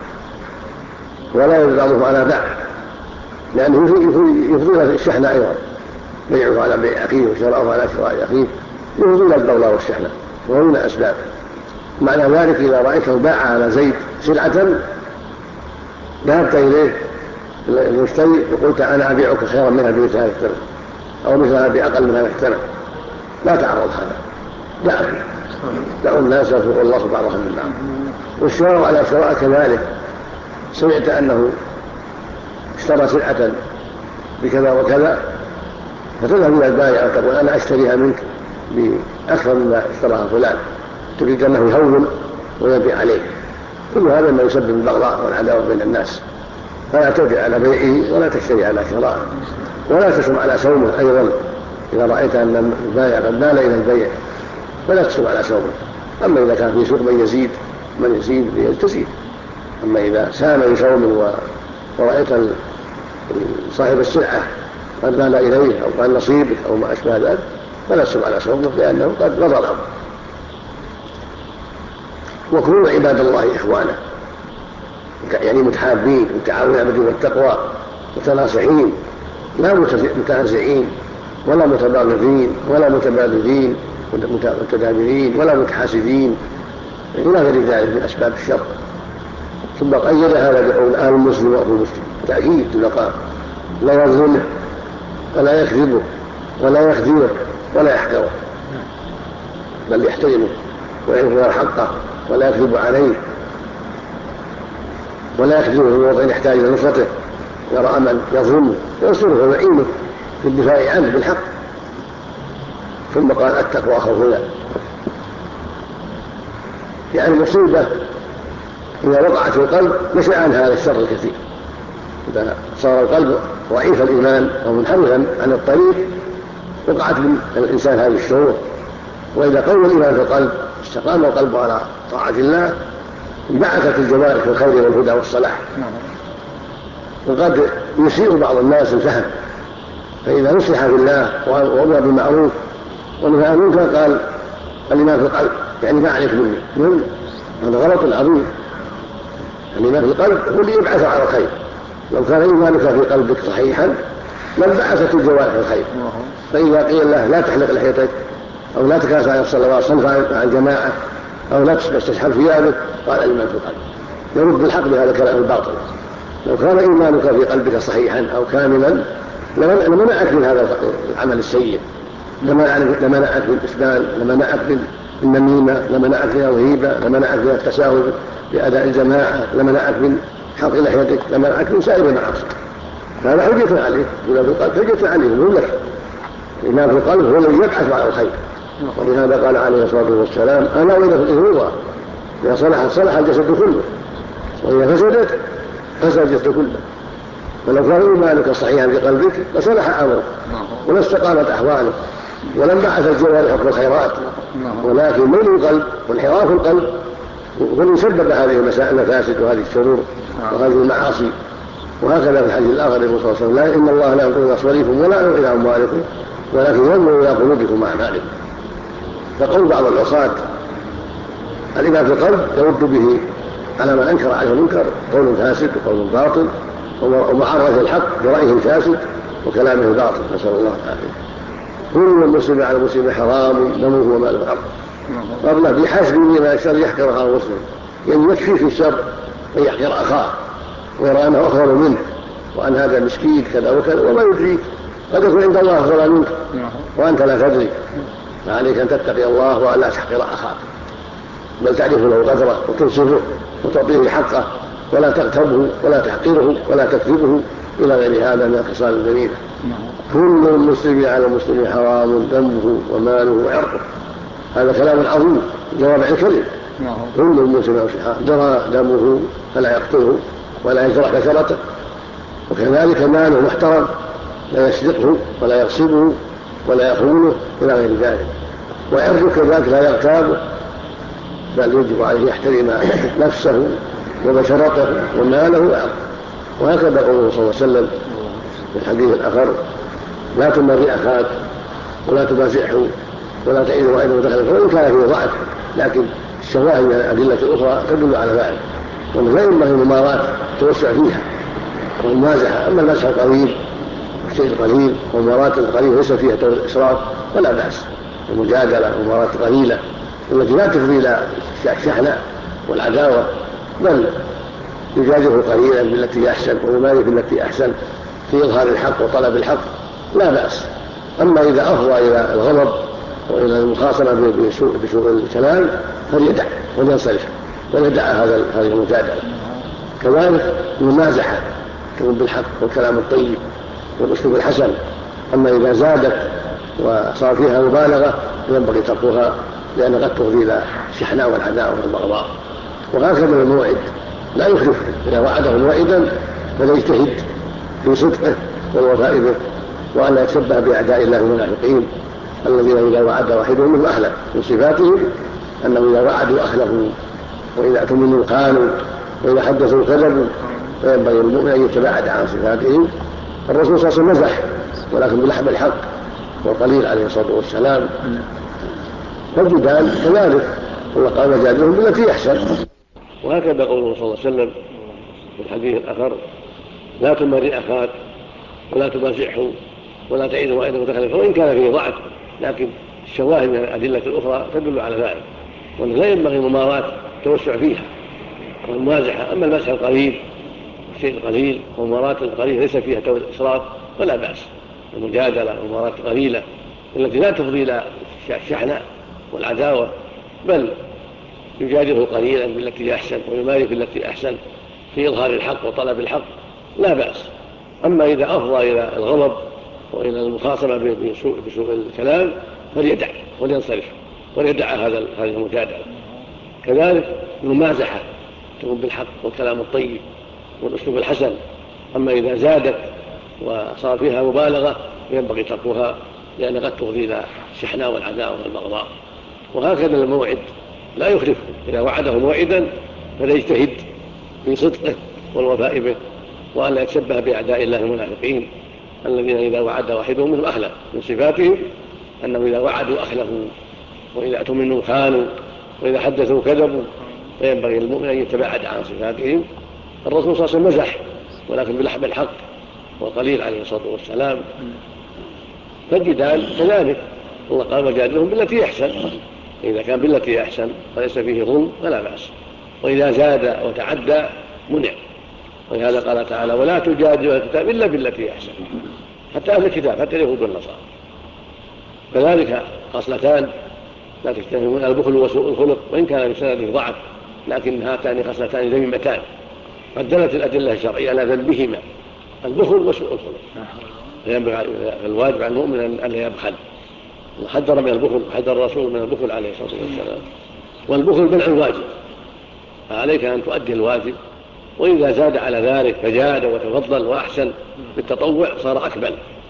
ولا يبغض بعضه على بعض، لأنه يفضل الشحنة أيضا، بيعه على بيع أخيه وشراءه على شراء أخيه يفضل البغضاء والشحنة، وهو من الأسباب. معنى ذلك إذا رأيته باع على زيد سلعة ذهبت إليه المشتري وقلت أنا أبيعك خيرا منها بمثل هذا الثمن أو مثلها بأقل من هذا الثمن، لا تعرض هذا، دعوا الناس يرزق الله بعضهم من بعض. والشراء على شراء كذلك، سمعت أنه اشترى سلعة بكذا وكذا فتذهب إلى البائع وتقول أنا أشتريها منك بأكثر مما اشتراها فلان، تريد أنه يهون ويبيع عليه. كل هذا ما يسبب البغضاء والعداوة بين الناس. فلا ترجع على بيعه ولا تشتري على شرائه، ولا تسم على سومه أيضا. إذا رأيت أن البائع قد مال إلى البيع فلا تسم على سومه، أما إذا كان في سوق من يزيد تزيد. أما إذا سام بصوم ورأيت صاحب السلعة قد مال إليه أو قال نصيبك أو ما أشبه ذلك فلا تسب على صومه لأنه قد مضى الأمر. وكونوا عباد الله إخوانا، يعني متحابين متعاونين على البر والتقوى متناصحين، لا متنازعين ولا متباغضين ولا متبادلين متدابرين ولا متحاسدين إلى غير ذلك من أسباب الشر. ثم قيد هذا بقول أهل المسلم وأخو المسلم تأكيد المقام، لا يظلمه ولا يكذبه ولا يخذله ولا يحقره، بل يحترمه وينكر حقه ولا يكذب عليه ولا يخذله في موضع يحتاج إلى نصرته، يرى من يظلمه ينصره ويعينه في الدفاع عنه بالحق. ثم قال التقوى خوف الله، يعني المصيبة إذا وقعت في القلب نشأ عن هذا الشر الكثير. إذا صار القلب ضعيف الإيمان أو منحرفا عن الطريق وقعت من الإنسان هذه الشرور. وإذا قوي الإيمان في القلب استقام القلب على طاعة الله انبعثت الجوارح في الخير والهدى والصلاح. وقد يسيء بعض الناس الفهم، فإذا نصح في الله وأمر بالمعروف ونهى عن المنكر قال الإيمان في القلب يعني ما عليك مني، هذا غلط عظيم. الإيمان في القلب هو اللي يبعث على الخير. لو كان إيمانك في قلبك صحيحا لانبعثت الجوارح في الخير. فإذا قيل له لا تحلق لحيتك أو لا تكاسى عن الصلوات صنفا مع الجماعة أو لا تستشحب ثيابك قال الإيمان في القلب، يرد الحق بهذا الكلام الباطل. لو كان إيمانك في قلبك صحيحا أو كاملا لمنعك من هذا العمل السيء، لمنعك من الإسبان، لمنعك من النميمة، لمنعك من الغيبة، لمنعك من التساهل بأداء الجماعة، لمنعك من حلق لحيتك، لمنعك من سائر المعاصي. فهذا حجة عليك، الإيمان في القلب حجة عليه هو لك. الإيمان في القلب هو الذي يبعث على الخير. ولهذا قال عليه الصلاة والسلام ألا وإذا في الإغوضة إذا صلحت صلح الجسد كله وإذا فسدت فسد الجسد كله. ولو كان إيمانك صحيحا في قلبك لصلح أمرك ولا استقامت أحوالك ولم بعث الجوارح في الخيرات، ولكن ميل القلب وانحراف القلب هو اللي سبب هذه المفاسد وهذه الشرور وهذه المعاصي. وهكذا في الحديث الآخر يقول صلى الله عليه وسلم لا إن الله لا ينظر إلى صوركم ولا ينظر إلى أموالكم ولكن ينظر إلى قلوبكم وأعمالكم. فقول بعض العصاة الإيمان في القلب يرد به على من أنكر عليه المنكر قول فاسد وقول باطل ومعارضة الحق برأيه فاسد وكلامه باطل، نسأل الله العافية. كل المسلم على المسلم حرام دمه وماله حرام. قبله بحسبه من الشر يحقر أخاه المسلم، يعني يكفي في الشر أن يحقر أخاه ويرى أنه أخبر منه وأن هذا مسكين كذا وكذا وما يدريك قد يكون عند الله أفضل منك وأنت لا تدري. فعليك أن تتقي الله وألا تحقر أخاك بل تعرف له قدره وتنصفه وتعطيه حقه ولا تغتبه ولا تحقره ولا تكذبه إلى غير هذا من الخصال الذميمة. كل المسلم على المسلم حرام دمه وماله وعرضه. هذا كلام عظيم جوامع الكلم. كل المسلم جرى دمه فلا يقتله ولا يجرح بشرته، وكذلك ماله محترم لا يسرقه ولا يغصبه ولا يخونه إلى غير ذلك. وعرضه كذلك لا يغتابه بل يجب عليه يحترم نفسه وبشرته وماله وعرضه. وهكذا قوله صلى الله عليه وسلم في الحديث الآخر لا تمري أخاك ولا تبازحه ولا تعيده عينه ودخلك وإن كان فيه ضعف، لكن الشواهد من الأدلة الأخرى تدل على ذلك. ومن لا ينبغي الممارات توسع فيها والمازحة. أما المزح القليل والشيء القليل والممارات القليل ليس فيها إسراف ولا بأس. المجادلة والممارات القليلة التي لا تفضي إلى الشحناء والعداوة بل يجادله قليلا بالتي أحسن ويمارس بالتي أحسن في إظهار الحق وطلب الحق لا بأس. أما إذا أفضى إلى الغضب وإلى المخاصمة بسوء الكلام فليدع ولينصرف ويدع هذه المجادلة. كذلك الممازحة تكون بالحق والكلام الطيب والأسلوب الحسن. أما إذا زادت وصار فيها مبالغة ينبغي تركها لأن قد تفضي إلى الشحناء والعداوة والبغضاء. وهكذا الموعد لا يخلف، إذا وعده موعدا فليجتهد في صدقه والوفاء به وأن لا يتشبه بأعداء الله المنافقين الذين إذا وعد واحدهم منهم أهلا من صفاتهم أنه إذا وعدوا أخلفوا، وإذا اؤتمنوا خانوا، وإذا حدثوا كذبوا، فينبغي المؤمن أن يتباعد عن صفاتهم. الرسول صلى الله عليه وسلم مزح ولكن بلحم الحق والقليل عليه الصلاة والسلام. فالجدال كذلك، الله قال وجادلهم بالتي أحسن. وهكذا قوله صلى الله عليه وسلم في الحديث الآخر: لا تماري أخاك ولا تمازحه ولا تعيد وعيده وتخلفه، وإن كان فيه ضعف لكن الشواهد من الأدلة الأخرى تدل على ذلك، وأنه لا ينبغي المماراة التوسع فيها والمازحة. أما المزح القليل الشيء القليل ومماراة القليل ليس فيها إسراف فلا بأس. المجادلة والمماراة القليلة التي لا تفضي إلى الشحناء والعداوة، بل يجادله قليلا بالتي أحسن ويماري بالتي أحسن في إظهار الحق وطلب الحق لا بأس. أما إذا أفضى إلى الغضب وإلى المخاصمة بسوء الكلام فليدع ولينصرف وليدع هذه المجادلة. كذلك الممازحة تكون بالحق والكلام الطيب والأسلوب الحسن. أما إذا زادت وصار فيها مبالغة فينبغي تركها، لأن قد تفضي إلى الشحناء والعداوة والبغضاء. وهكذا الموعد لا يخلفه، إذا وعده موعدا فليجتهد في صدقه والوفاء به، وأن لا يتشبه بأعداء الله المنافقين الذين إذا وعد واحدهم منهم أخلف. من صفاتهم أنه إذا وعدوا أخلفوا، وإذا اؤتمنوا خانوا، وإذا حدثوا كذبوا، فينبغي المؤمن أن يتباعد عن صفاتهم. الرسول صلى الله عليه وسلم مزح ولكن بلحم الحق والقليل عليه الصلاة والسلام. فالجدال كذلك، الله قال وجادلهم بالتي أحسن. إذا كان بالتي أحسن وليس فيه ظلم فلا بأس، وإذا زاد وتعدى منع. ولهذا قال تعالى: ولا تجادلوا الكتاب إلا بالتي أحسن. حتى أهل الكتاب، حتى اليهود والنصارى. كذلك خصلتان لا تجتمعون: البخل وسوء الخلق، وإن كان في سنده ضعف لكن هاتان خصلتان ذميمتان قد دلت الأدلة الشرعية على ذنبهما: البخل وسوء الخلق. فينبغي الواجب على المؤمن أن لا يبخل، وحذر من البخل، حذر الرسول من البخل عليه الصلاة والسلام. والبخل منع الواجب، فعليك أن تؤدي الواجب، وإذا زاد على ذلك فجاد وتفضل وأحسن بالتطوع صار أكمل.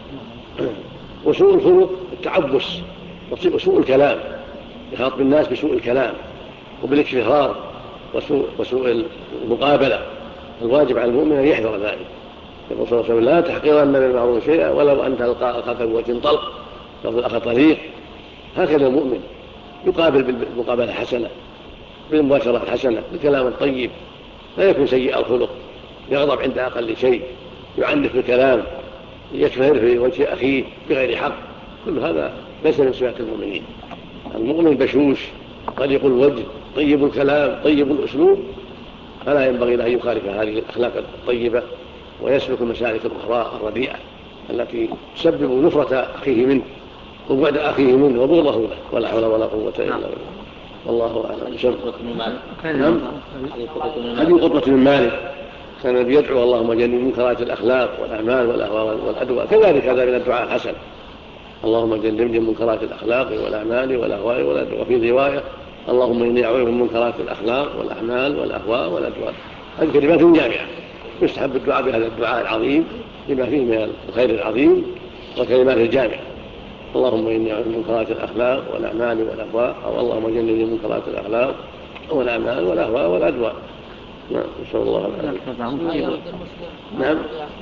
وسوء الخلق التعبس وسوء الكلام، يخاطب الناس بسوء الكلام وبالاكفهار وسوء المقابلة. الواجب على المؤمن أن يحذر ذلك. يقول صلى الله عليه وسلم: لا تحقرن من المعروف شيئا ولو أن تلقى أخاك بوجه طلق لو الأخ طريق. هكذا المؤمن يقابل بالمقابلة الحسنة، بالمباشرة الحسنة، بالكلام الطيب، لا يكون سيء الخلق، يغضب عند أقل شيء، يعنف بالكلام، يكفهر في وجه أخيه بغير حق. كل هذا ليس من صفات المؤمنين. المؤمن بشوش طليق الوجه طيب الكلام طيب الأسلوب، فلا ينبغي له أن يخالف هذه الأخلاق الطيبة ويسلك المسالك الأخرى الرديئة التي تسبب نفرة أخيه منه وبعد أخيه منه وبغضه له، ولا حول ولا قوة إلا بالله. والله أعلم. هذه قطبة من مالك كان يدعو: اللهم جنب منكرات الأخلاق والأعمال والأهواء والأدواء. كذلك هذا من الدعاء الحسن: اللهم جنبني منكرات الأخلاق والأعمال والأهواء والأدواء. وفي رواية: اللهم إني أعوذ من منكرات الأخلاق والأعمال والأهواء والأدواء. هذه كلمات جامعة، يستحب الدعاء بهذا الدعاء العظيم لما فيه من الخير العظيم وكلمات الجامعة: اللهم إني أعوذ من منكرات الأخلاق والأعمال والأهواء، أو اللهم جنبني منكرات الأخلاق والأعمال والأهواء والأدواء. نعم، نسأل الله العافية. نعم.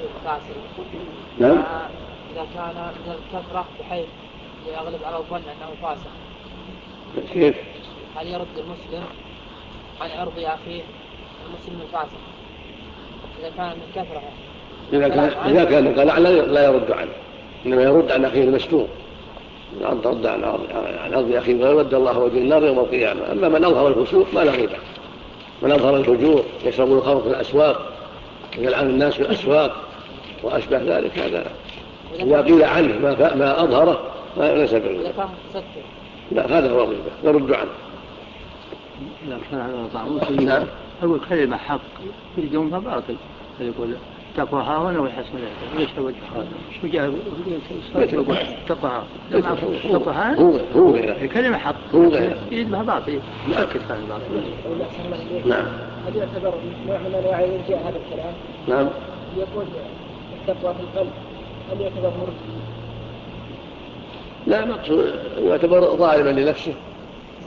نعم. إذا كان من الكثرة بحيث يغلب على الظن أنه فاسق، كيف؟ هل يرد المسلم عن عرض أخيه المسلم الفاسق إذا كان من كثرة؟ إذا كان قال لا يرد عنه، إنما يرد عن أخيه المستور. رد عن عرض أخيه ويرد الله وجه النار يوم القيامة. أما من أظهر الفسوق ما له غيبة، من أظهر الفجور يشرب الخمر في الأسواق ويلعن الناس في الأسواق وأشبه ذلك، هذا إذا قيل عنه ما أظهره ليس بالغيبة. لا، هذا هو الغيبة، نرد عنه. لا، هذا طعم. نعم. أقول كلمة حق في الجملة باطل. يقول تقوى هاون ويحسن ذلك. ليش هو شو جاب تقوى هو كلمة حق يجبها باطل، يؤكد كلام باطل. نعم. هل يعتبر نوع من أنواع الإرجاء هذا الكلام؟ نعم. يقول التقوى في القلب، هل يعتبر مرجئ؟ لا، مقصود يعتبر ظالما لنفسه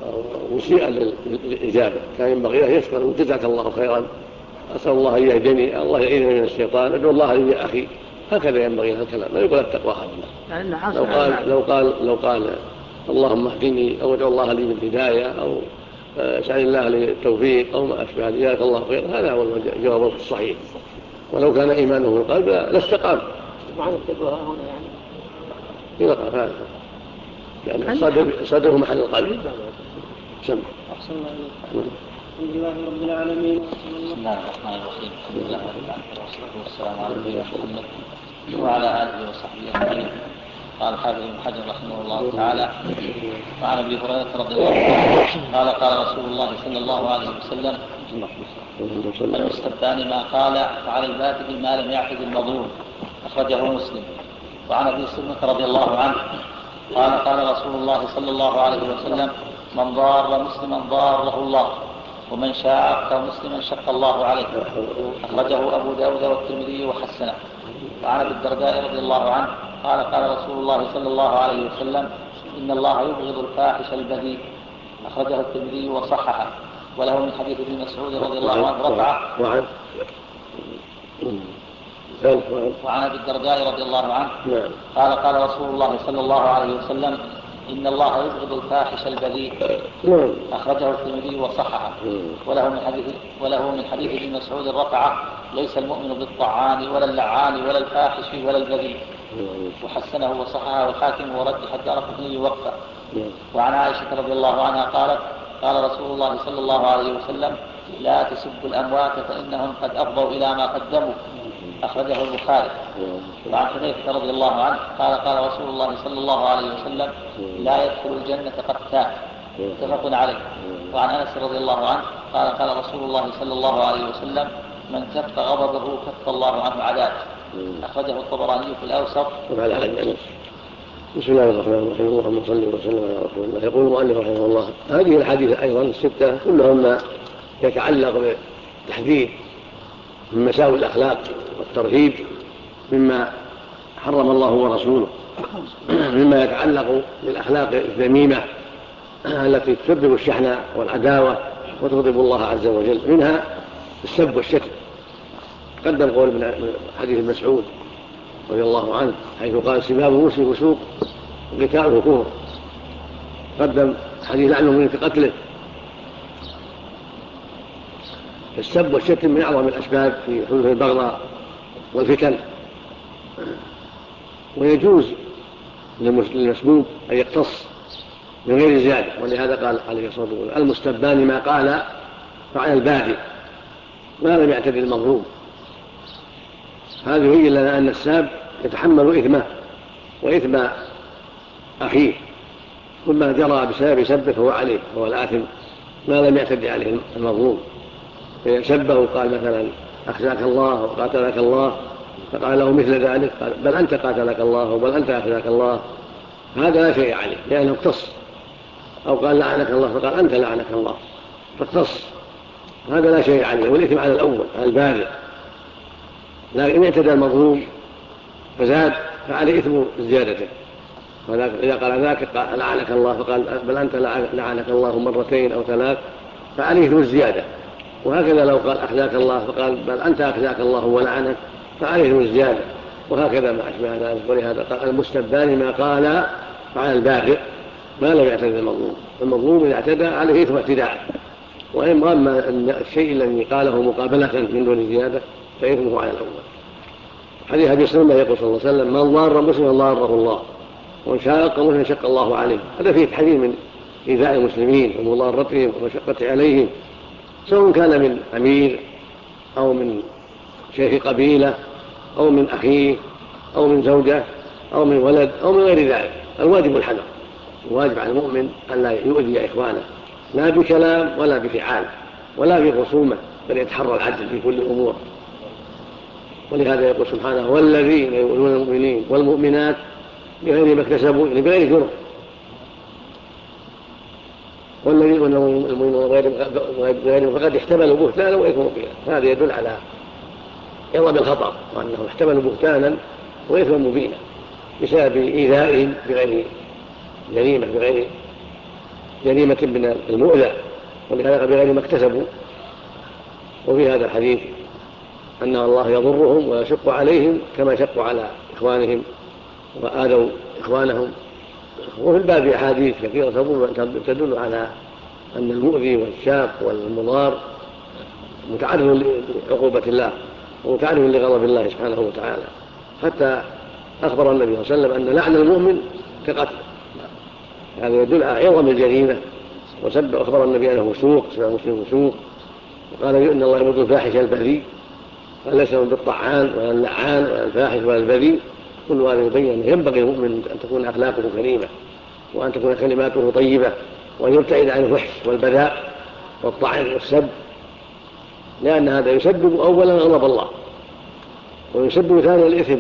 مسيئا للإجابة، كان ينبغي له يشكر جزاك الله خيرا، أسأل الله أن يهدني، الله يعينني من الشيطان، أدعو الله لي يا أخي، هكذا ينبغي له الكلام، لا يقول التقوى هذا. لو قال اللهم اهدني أو ادعو الله لي بالهداية أو اسأل الله لي التوفيق أو ما أشبه جزاك الله خيرا، هذا هو الجواب الصحيح. ولو كان إيمانه في القلب لاستقام. معنى التقوى هنا يعني يقف هذا لأن صدره محل القلب. سمع. أحسن الله إليك. الحمد لله رب العالمين. بسم الله الرحمن الرحيم. الحمد لله رب العالمين والصلاة والسلام على نبينا محمد وعلى آله وصحبه أجمعين. قال الحافظ ابن حجر رحمه الله تعالى: وعن ابي هريره رضي الله عنه قال قال رسول الله صلى الله عليه وسلم: المستبان ما قال وعلى الباطل ما لم يعتد المظلوم، أخرجه مسلم. وعن ابي سلمة رضي الله عنه قال قال رسول الله صلى الله عليه وسلم: من ضار مسلما ضاره الله، ومن شاق مسلما شق الله عليه، أخرجه أبو داود والترمذي وحسنه. وعن ابي الدرداء رضي الله عنه قال قال رسول الله صلى الله عليه وسلم: إن الله يبغض الفاحش البذيء، أخرجه الترمذي وصححه. وله من حديث ابن مسعود رضي الله عنه رفعه. وعن ابي الدرداء رضي الله عنه قال قال رسول الله صلى الله عليه وسلم: إن الله يبغض الفاحش البذيء، أخرجه الترمذي وصححه. وله من حديث ابن مسعود رفعه: ليس المؤمن بالطعان ولا اللعان ولا الفاحش ولا البذيء، وحسنه وصححه الحاكم ورجح الدارقطني وقفه. وعن عائشة رضي الله عنها قالت: قال رسول الله صلى الله عليه وسلم: لا تسبوا الأموات فإنهم قد أفضوا إلى ما قدموا، أخرجه البخاري. وعن حذيفة رضي الله عنه قال قال رسول الله صلى الله عليه وسلم: لا يدخل الجنة قتال، متفق عليه. وعن أنس رضي الله عنه قال قال رسول الله صلى الله عليه وسلم: من كف غضبه كف الله عنه عذابه، أخرجه الطبراني في الأوسط. بسم الله الرحمن الرحيم. اللهم صل وسلم على رسول الله. يقول المؤلف رحمه الله: هذه الحديث أيضا الستة كلهم يتعلق بالتحذير من مساوئ الأخلاق والترهيب مما حرم الله ورسوله، مما يتعلق بالأخلاق الذميمة التي تسبب الشحنة والعداوة وتغضب الله عز وجل، منها السب والشتم. قدم قول من حديث مسعود رضي الله عنه حيث قال: سباب المسلم فسوق وقتاله كفر. قدم حديث لعنه من في قتله. السب والشتم من أعظم الأسباب في حدوث البغضاء والفتن، ويجوز للمسبوب أن يقتص من غير زيادة، ولهذا قال عليه الصلاة والسلام: المستبان ما قال فعلى البادئ ما لم يعتد المظلوم. هذا يبين لنا أن الساب يتحمل إثمه وإثم أخيه، ثم جرى بسبب سبه فهو عليه، فهو الآثم ما لم يعتد عليه المظلوم. فإن سبه قال مثلا: أخزاك الله وقاتلك الله، فقال له مثل ذلك قال: بل أنت قاتلك الله وبل أنت أخزاك الله، هذا لا شيء عليه لأنه اقتص. أو قال: لعنك الله، فقال: أنت لعنك الله، فاقتص، هذا لا شيء عليه، والإثم على الأول على البادئ. لكن إن اعتدى المظلوم فزاد فعليه إثم زيادته. إذا قال ذاك لعنك الله فقال: بل أنت لعنك الله مرتين أو ثلاث، فعليه إثم الزيادة. وهكذا لو قال: أخزاك الله فقال: بل أنت أخزاك الله ولعنك، فعليه إثم الزيادة. وهكذا ما أشبه ذلك. ولهذا قال: المستبان ما قال فعلى البادئ ما لم يعتد المظلوم. المظلوم إذا اعتدى عليه إثم اعتداء، وأما الشيء الذي قاله مقابلة من دون زيادة فإثمه على الأول. حديث أبي سلمة يقول صلى الله عليه وسلم: من ضار مسلما ضاره الله، ومن شاق مسلما شق الله عليه. هذا فيه تحذير من إيذاء المسلمين ومضارتهم ومشقة عليهم، سواء كان من أمير أو من شيخ قبيلة أو من أخيه أو من زوجة أو من ولد أو من غير ذلك. الواجب الحذر، الواجب على المؤمن أن لا يؤذي إخوانه، لا بكلام ولا بفعال ولا بخصومة، بل يتحرى العدل في كل الأمور. ولهذا يقول سبحانه: والذين يؤذون المؤمنين والمؤمنات بغير ما اكتسبوا، يعني بغير جرم. والذين يؤذون المؤمنين وغيرهم فقد احتملوا بهتانا وإثما مبينا. هذا يدل على عظم الخطر، وأنهم احتملوا بهتانا وإثما مبينا بسبب إيذائهم بغير جريمة، بغير جريمة من المؤذى ولهذا بغير ما اكتسبوا. وفي هذا الحديث أن الله يضرهم ويشق عليهم كما شقوا على إخوانهم وآذوا إخوانهم. وفي الباب أحاديث كثيرة تدل على أن المؤذي والشاق والمضار متعرض لعقوبة الله ومتعرض لغضب الله سبحانه وتعالى، حتى أخبر النبي صلى الله عليه وسلم أن لعن المؤمن كقتل. هذا يدل على عظم الجريمة. وسب أخبر النبي أنه فسوق، سبع مسلم فسوق، وقال إن الله يبغض الفاحش البذيء، قال ليس بالطعان ولا اللعان ولا الفاحش ولا البذيء. كل هذا يبين أنه ينبغي المؤمن أن تكون أخلاقه كريمة وأن تكون كلماته طيبة وأن يبتعد عن الفحش والبذاء والطعن والسب، لأن هذا يسبب أولا غضب الله، ويسبب ثانيا الإثم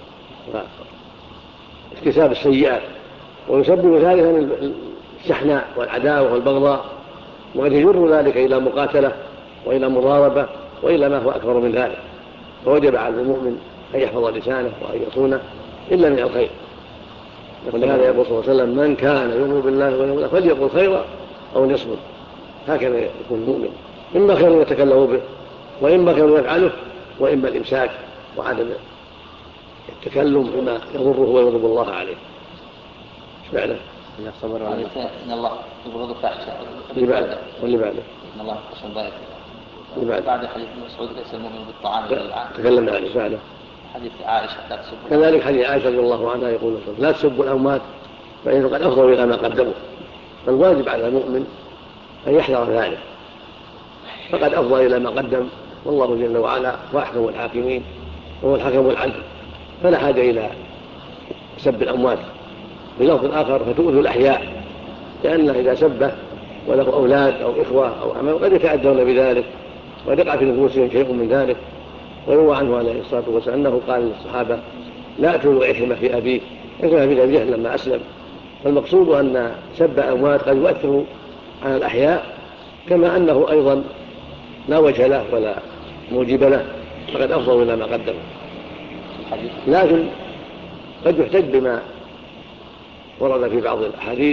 واكتساب السيئات، ويسبب ثالثا الشحناء والعداوة والبغضاء، وقد يجر ذلك إلى مقاتلة وإلى مضاربة وإلى ما هو أكبر من ذلك. فوجب على المؤمن أن يحفظ لسانه وأن يصونه إلا من الخير. ولهذا يقول صلى الله عليه وسلم: من كان يؤمن بالله واليوم الآخر فليقل خيرا أو ليصمت. هكذا يكون المؤمن، إما خير يتكلم به وإما خير يفعله وإما الإمساك وعدم التكلم بما يضره ويغضب الله عليه. معنى إن الله يبغض الفاحشة واللي بعده إن الله يقسم ذلك بعد حديث مسعود ليس المؤمن بالطعام واللعان تكلمنا عنه بعده. حديث عائشة لا تسبوا، كذلك حديث عائشة رضي الله عنها يقول: لا تسبوا الأموات فإنه قد أفضلوا إلى ما قدموا. فالواجب على المؤمن أن يحذر ذلك، فقد أفضل إلى ما قدم، والله جل وعلا واحكم الحاكمين وهو الحكم العدل، فلا حاجة إلى سب الأموات. بلفظ آخر: فتؤذوا الأحياء، لأنه إذا سبه وله أولاد أو إخوة أو أعمام قد يتأذون بذلك وقد يقع في نفوسهم شيء من ذلك. ويروى عنه عليه الصلاة والسلام أنه قال للصحابة: لا أتوا عكرمة في أبيه، عكرمة في أبيه لما أسلم. فالمقصود أن سب الأموات قد يؤثر على الأحياء، كما أنه أيضا لا وجه له ولا موجب له، فقد أفضل إلى ما قدم. لكن قد يحتج بما ورد في بعض الأحاديث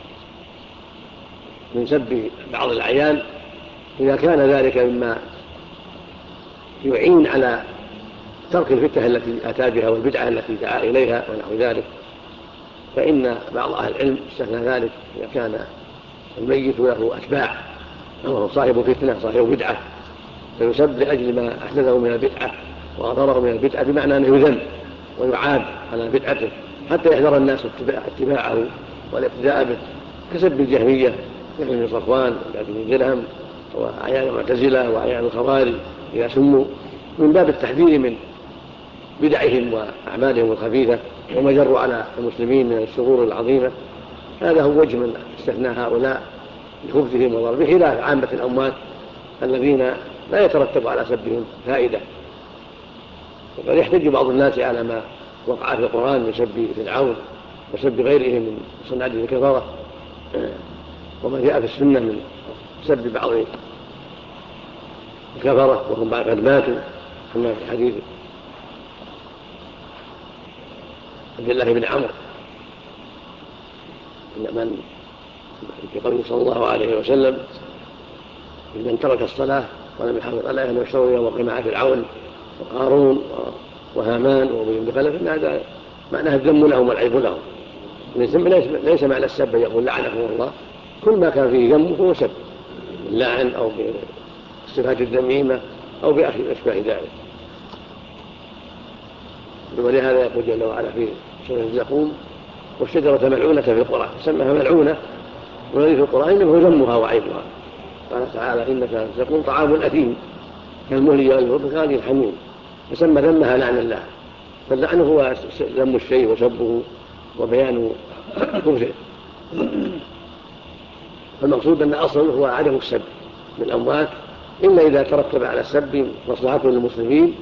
من سب بعض الأعيان إذا كان ذلك مما يعين على ترك الفتنة التي أتى بها والبدعة التي دعا إليها ونحو ذلك، فإن بعض أهل العلم استثنى ذلك إذا كان الميت له أتباع وهو صاحب فتنة صاحب بدعة فيسب لأجل ما أحدثه من البدعة وأضره من البدعة، بمعنى أنه يذم ويعاب على بدعته حتى يحذر الناس اتباعه والاقتداء به، كسب الجهمية مثل صفوان وابن درهم وأعيان المعتزلة وأعيان الخوارج إذا سموا، من باب التحذير من بدعهم وأعمالهم الخبيثة وما جروا على المسلمين من الشرور العظيمة. هذا هو وجه من استثناء هؤلاء لخبثهم وضربهم، بخلاف عامة الأموات الذين لا يترتب على سبهم فائدة. وقد يحتج بعض الناس على ما وقع في القرآن من سب فرعون وسب غيرهم من صنعة الكفرة، وما جاء في السنة من سب بعض الكفرة وهم قد ماتوا، كما في حديث عبد الله بن عمرو من في قوله صلى الله عليه وسلم: من ترك الصلاة ولم يحافظ عليها أنه يشتري يوم القيامة فرعون وقارون وهامان وابي بن خلف، إن هذا معناه الذم لهم والعيب لهم. ليس معنى السب يقول لعنكم الله، كل ما كان فيه ذم هو سب، اللعن أو بالصفات الذميمة أو بأشباه ذلك. ولهذا يقول جل وعلا في سورة الزقوم: والشجرة ملعونة في القرآن، سماها ملعونة، والذي في القرآن إنه ذمها وعيبها. قال تعالى: إنك الزقوم طعام أثيم كالمهل يغلي في الحميم، فسمى ذمها لعن الله. فاللعن هو ذم الشيء وسبه وبيان كفره. فالمقصود أن أصله هو عدم السب بالأموات، إلا إذا ترتب على السب مصلحة للمسلمين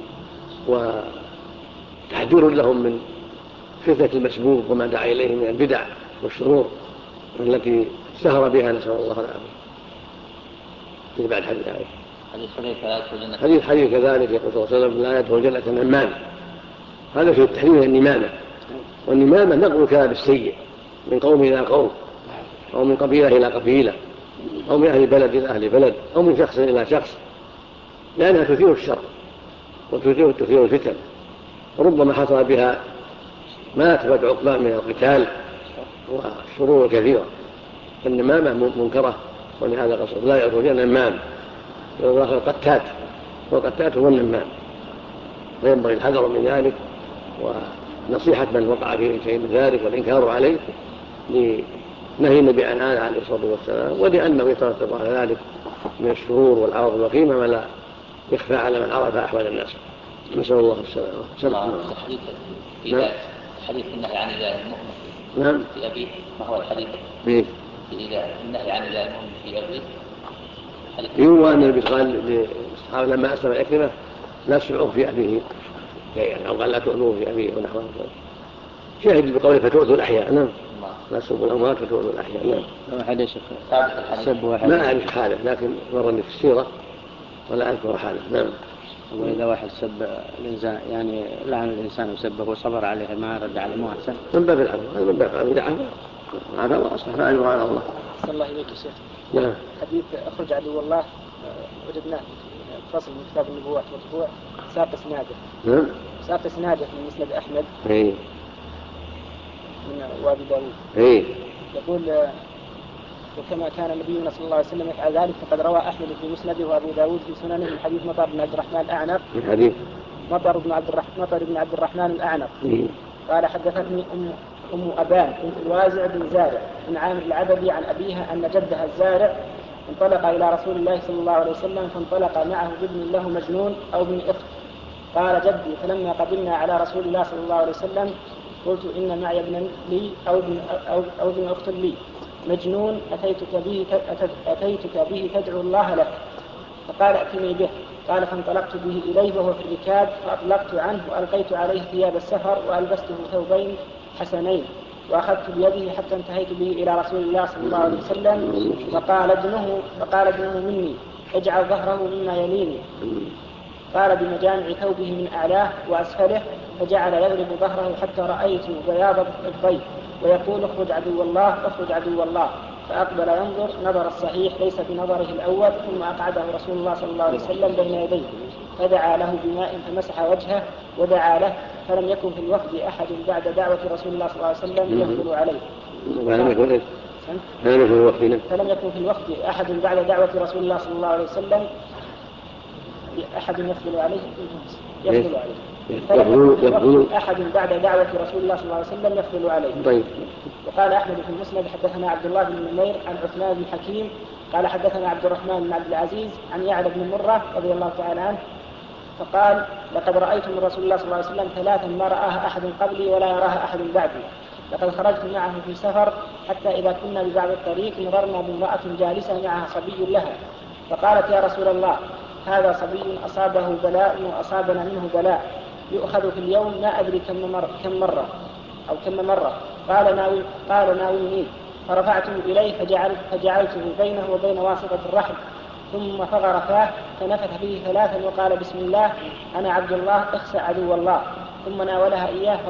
وتحذير لهم من فتنة المسبوب وما دعا إليه من البدع والشرور التي اشتهر بها، نسأل الله العافية. في بعد حديث عائشة حديث كذلك يقول صلى الله عليه وسلم: لا يدخل الجنة نمام. هذا في التحريم النمامة، والنمامة نقل الكلام السيء من قوم إلى قوم أو من قبيلة إلى قبيلة، أو من أهل بلد إلى أهل بلد، أو من شخص إلى شخص، لأنها تثير الشر وتثير الفتن، وربما حصل بها ما تبعد عقباه من القتال والشرور الكثيرة. النمامة منكرة، ولهذا قصد لا يعرف فيها النمام، يقول القتات، والقتات هو النمام، فينبغي الحذر من ذلك ونصيحة من وقع فيه شيء من ذلك والإنكار عليه لنهي النبي عنه عليه الصلاة والسلام، ولأنه يترتب على ذلك من الشرور والعرض والقيمة ما لا يخفى على من عرف أحوال الناس. نسأل الله السلامة. حديث النهي عن إله المؤمن نعم. في أبيه، ما هو الحديث؟ النهي عن إله المؤمن في أبيه. يروى أن النبي قال للصحابة لما أسلم عكرمة لا تسمعوه في أبيه شيئا، أو قال لا تؤذوه في أبيه ونحوه. شاهد بقوله فتؤذوا الأحياء. نعم. لا تسبوا الأموات فتؤذوا الأحياء. نعم. حديث ما أعرف حاله، لكن مرني في السيرة ولا أذكر حاله. نعم. وإذا واحد سب الإنسان يعني لعن الإنسان وسبه وصبر عليه ما رد عليه مو أحسن؟ من باب العفو، هذا من باب العفو، هذا الله أصلح فأجر على الله. صلى الله إليك يا شيخ. نعم. حديث أخرج عدو الله وجدناه فصل من كتاب النبوات مطبوع ساق إسناده. نعم. ساق إسناده من مسند أحمد. إيه. من وابي داود. إيه. يقول وكما كان نبينا صلى الله عليه وسلم يفعل ذلك فقد روى أحمد في مسنده وأبو داود في سننه من حديث مطر بن عبد الرحمن الأعنق. حديث مطر بن عبد الرحمن الأعنق. قال حدثتني أم أبان بنت الوازع بن زارع بن عامر العبدي عن أبيها أن جدها الزارع انطلق إلى رسول الله صلى الله عليه وسلم فانطلق معه بابن له مجنون أو ابن أخت. قال جدي فلما قدمنا على رسول الله صلى الله عليه وسلم قلت إن معي ابن لي أو ابن أخت لي مجنون أتيتك به تدعو الله لك، فقال ائتني به. قال فانطلقت به إليه وهو في الركاب فأطلقت عنه وألقيت عليه ثياب السفر وألبسته ثوبين حسنين وأخذت بيده حتى انتهيت به إلى رسول الله صلى الله عليه وسلم فقال ابنه مني اجعل ظهره مما يليني. قال بمجامع ثوبه من أعلاه وأسفله فجعل يضرب ظهره حتى رأيت بياض الضيف ويقول اخرج عدو الله اخرج عدو الله. فأقبل ينظر نظر الصحيح ليس بنظره الأول ثم أقعده رسول الله صلى الله عليه وسلم بين يديه فدعا له بماء فمسح وجهه ودعا له فلم يكن في الوفد أحد بعد دعوة رسول الله صلى الله عليه وسلم يفضل عليه. فلم يكن في الوفد أحد بعد دعوة رسول الله صلى الله عليه وسلم أحد يفضل عليه أحد بعد دعوة رسول الله صلى الله عليه وسلم يفضل عليه. طيب. وقال أحمد في المسند حدثنا عبد الله بن نمير عن عثمان بن حكيم قال حدثنا عبد الرحمن بن عبد العزيز عن يعلى بن مرة رضي الله تعالى عنه فقال لقد رأيت من رسول الله صلى الله عليه وسلم ثلاثا ما رآها أحد قبلي ولا يراها أحد بعدي. لقد خرجت معه في سفر حتى إذا كنا ببعض الطريق مررنا بامرأة جالسة معها صبي لها فقالت يا رسول الله هذا صبي أصابه بلاء وأصابنا منه بلاء يؤخذ في اليوم ما أدري كم مرة قال ناولني فرفعته إليه فجعلته بينه وبين واسطة الرحم ثم فغر فاه فنفث فيه ثلاثا وقال بسم الله أنا عبد الله اخسى عدو الله ثم ناولها إياه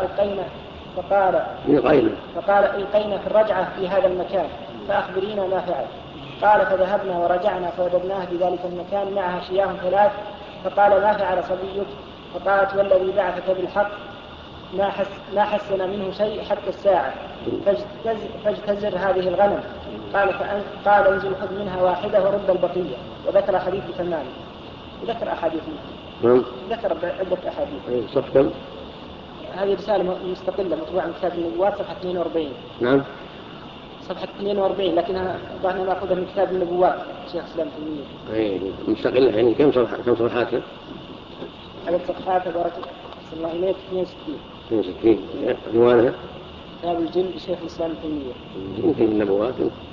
فقال القينا في الرجعة في هذا المكان فأخبرينا ما فعل. قال فذهبنا ورجعنا فوجدناه بذلك المكان معها شياه ثلاث فقال ما فعل صبيك؟ فقالت والذي بعثك بالحق ما حسن منه شيء حتى الساعة فاجتزر هذه الغنم. قال انزل خذ منها واحدة ورد البقية. وذكر حديث تمام وذكر أحاديث ذكر عدة أحاديث. صفحة هذه رسالة مستقلة مطبوعة من كتاب النبوات صفحة 42. نعم صفحة 42 لكنها ظهرنا نأخذها من كتاب النبوات شيخ إسلام تيمية. مستقلة يعني كم صفحات؟ عدد صفحات بارك الله إليك 62 عنوانها كتاب الجن لشيخ الإسلام تيمية. في النبوات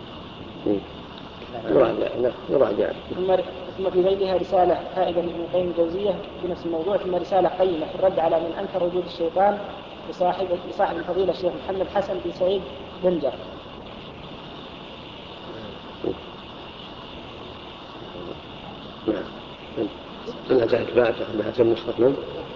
يراجع. ثم في ذيلها رسالة فائدة لابن القيم الجوزية بنفس الموضوع ثم رسالة قيمة في الرد على من أنكر وجود الشيطان لصاحب الفضيلة الشيخ محمد حسن بن سعيد بنجر. أنها تأتباع أنها تم نسخة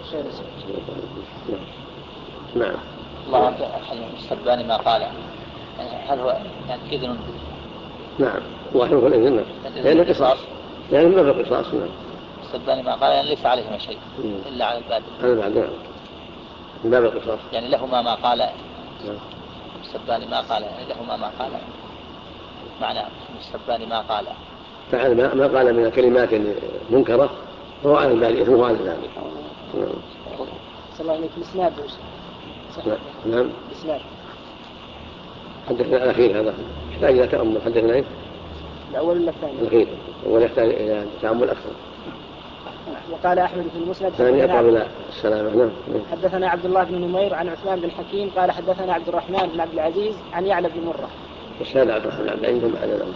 نعم الله عنك الشرباني ما قال هل هو يعني إذن؟ نعم واحد الإذن لأنه قصاص لأنه ما في قصاص. نعم السباني ما قال يعني ليس عليهما شيء إلا على البادئ. على البعد نعم من باب القصاص يعني لهما ما قال. السباني ما قال يعني لهما ما قال معنى السباني ما قال فعل ما قال من الكلمات منكرة فهو على البادئ ثم على ذلك. صلى الله عليك الإسناد. نعم الإسناد حدثنا الأخير هذا يحتاج إلى تأمل. حدثنا إيه؟ الأول ولا الثاني؟ الأخير الأول يحتاج إلى تأمل أكثر. وقال أحمد في المسند الثاني قبل السلامة. نعم. حدثنا عبد الله بن نمير عن عثمان بن حكيم قال حدثنا عبد الرحمن بن عبد العزيز عن يعلى بن مرة. الشهادة عبد الرحمن عبد العزيز على ذلك.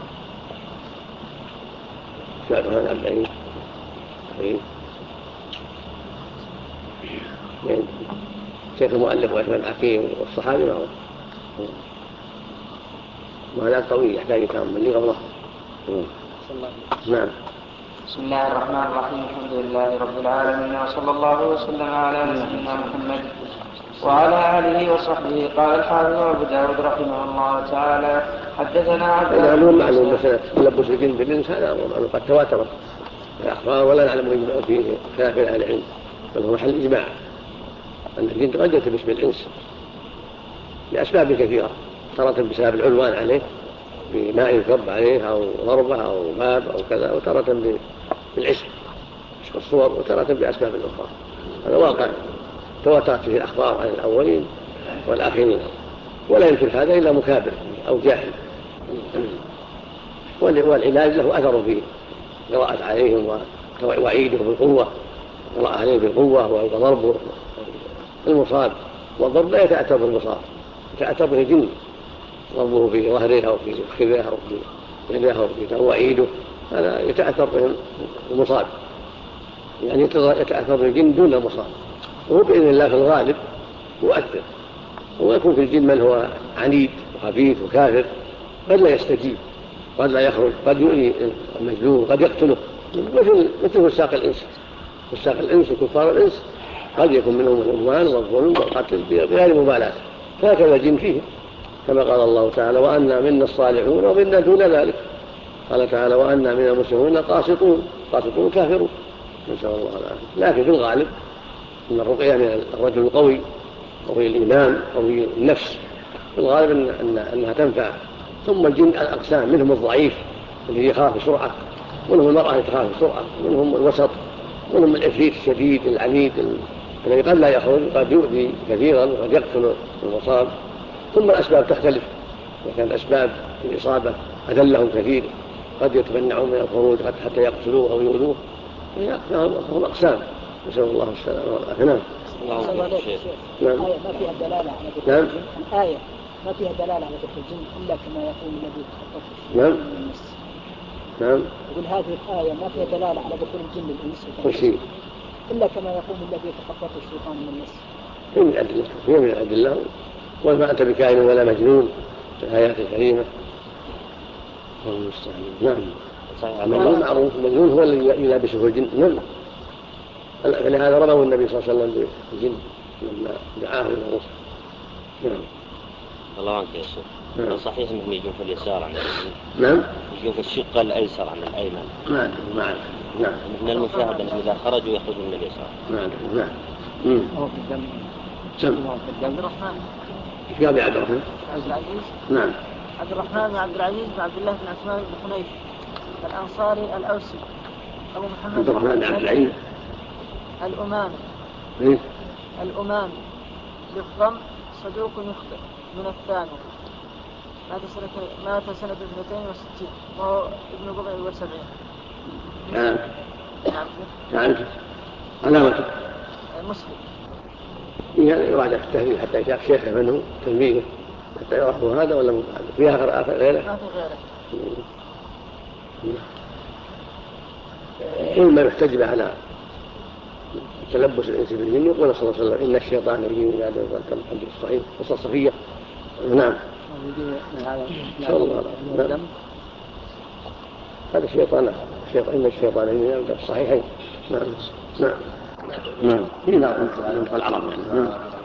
عبد الرحمن عبد العزيز شيخ المؤلف وعثمان الحكيم والصحابي معه وهذا طويل يحتاج تأمل لي قبله. نعم. بسم الله الرحمن الرحيم. الحمد لله رب العالمين وصلى الله وسلم على نبينا محمد وعلى آله وصحبه. قال الحافظ أبو داود رحمه الله تعالى حدثنا عبد الله. معلوم مسألة تلبس الجن بالإنس هذا قد تواترت الأخبار ولا نعلم فيه خلاف أهل العلم بل هو محل إجماع أن الجن قد يلتبس بالإنس لأسباب كثيرة تارة بسبب العنوان عليه بماء يكب عليه أو ضربة أو باب أو كذا وتارة بالعشق الصور وتارة بأسباب أخرى. هذا واقع تواترت فيه الأخبار عن الأولين والآخرين ولا يمكن هذا إلا مكابر أو جاهل. والعلاج له أثر في قراءة عليهم ووعيده بالقوة قراءة عليه بالقوة وضربه المصاب. والضرب لا يتأثر بالمصاب يتأثر به الجن ضربه في ظهره أو في فخذه أو في يده أو في وعيده هذا يتأثر به المصاب يعني يتأثر بالجن دون المصاب وهو بإذن الله في الغالب مؤثر. ويكون في الجن من هو عنيد وخبيث وكافر قد لا يستجيب قد لا يخرج قد يؤذي المجنون قد يقتله مثل فساق الإنس. فساق الإنس وكفار الإنس قد يكون منهم العدوان والظلم والقتل بغير مبالاة فهكذا الجن فيه كما قال الله تعالى وأنا منا الصالحون ومنا دون ذلك. قال تعالى وأنا منا المسلمون قاسطون كافرون نسأل الله العافية. لكن في الغالب أن الرقية من الرجل القوي قوي الإيمان قوي النفس في الغالب أنها تنفع. ثم الجن الأقسام منهم الضعيف الذي يخاف بسرعة منهم المرأة التي تخاف بسرعة منهم الوسط منهم العفريت الشديد العنيد الذي قد لا يخرج قد يؤذي كثيرا وقد يقتل المصاب. ثم الأسباب تختلف وكان الأسباب الإصابة أذلهم كثير قد يتمنعون من الخروج حتى يقتلوه أو يؤذوه هم أقسام نسأل الله السلامة والعافية. نعم. نعم. ما فيها دلالة على ذكر نعم. الجن. الآية ما فيها دلالة على ذكر الجن إلا كما يقول النبي نعم. نعم. يقول هذه الآية ما فيها دلالة على ذكر الجن الإنس إلا كما يقول الذي تخطف الشيطان من الناس. هي من الأدلة وما أنت بكائن ولا مجنون في الآيات الكريمة. نعم. المجنون معروف المجنون هو الذي يلابسه الجن. نعم. فلهذا رموا النبي صلى الله عليه وسلم بالجن لما دعاه إلى الرسل. نعم. الله عنك يا شيخ. صحيح أنهم يجون في اليسار عن اليمين. نعم. يجون في الشق الأيسر عن الأيمن. نعم. من المشاهد أنهم إذا خرجوا يخرجون من اليسار. نعم. هو في الدم. عبد الرحمن. في أبي عبد الرحمن. عبد العزيز. نعم. عبد الرحمن بن عبد العزيز بن عبد الله بن عثمان بن حنيف الأنصاري الأوسي أبو محمد. عبد الرحمن بن عبد العزيز. الأمامي بالضم صدوق يخطئ من الثاني مات سنة 260 وهو ابن بضع وسبعين. نعم. علامته مسلم يعني يراجع في التهذيب حتى يشاف شيخه منه تلميذه حتى يعرفه هذا ولا فيها غيره. ما في غيره. إما يحتج على تلبس الإنس بالجن يقول صلى الله عليه وسلم إن الشيطان يجي من هذا الحديث الصحيح قصة صفية. نعم. نعم. هذا الشيطان إن الشيطان يجي من هذا الصحيحين. نعم. نعم. نعم. العرب. نعم.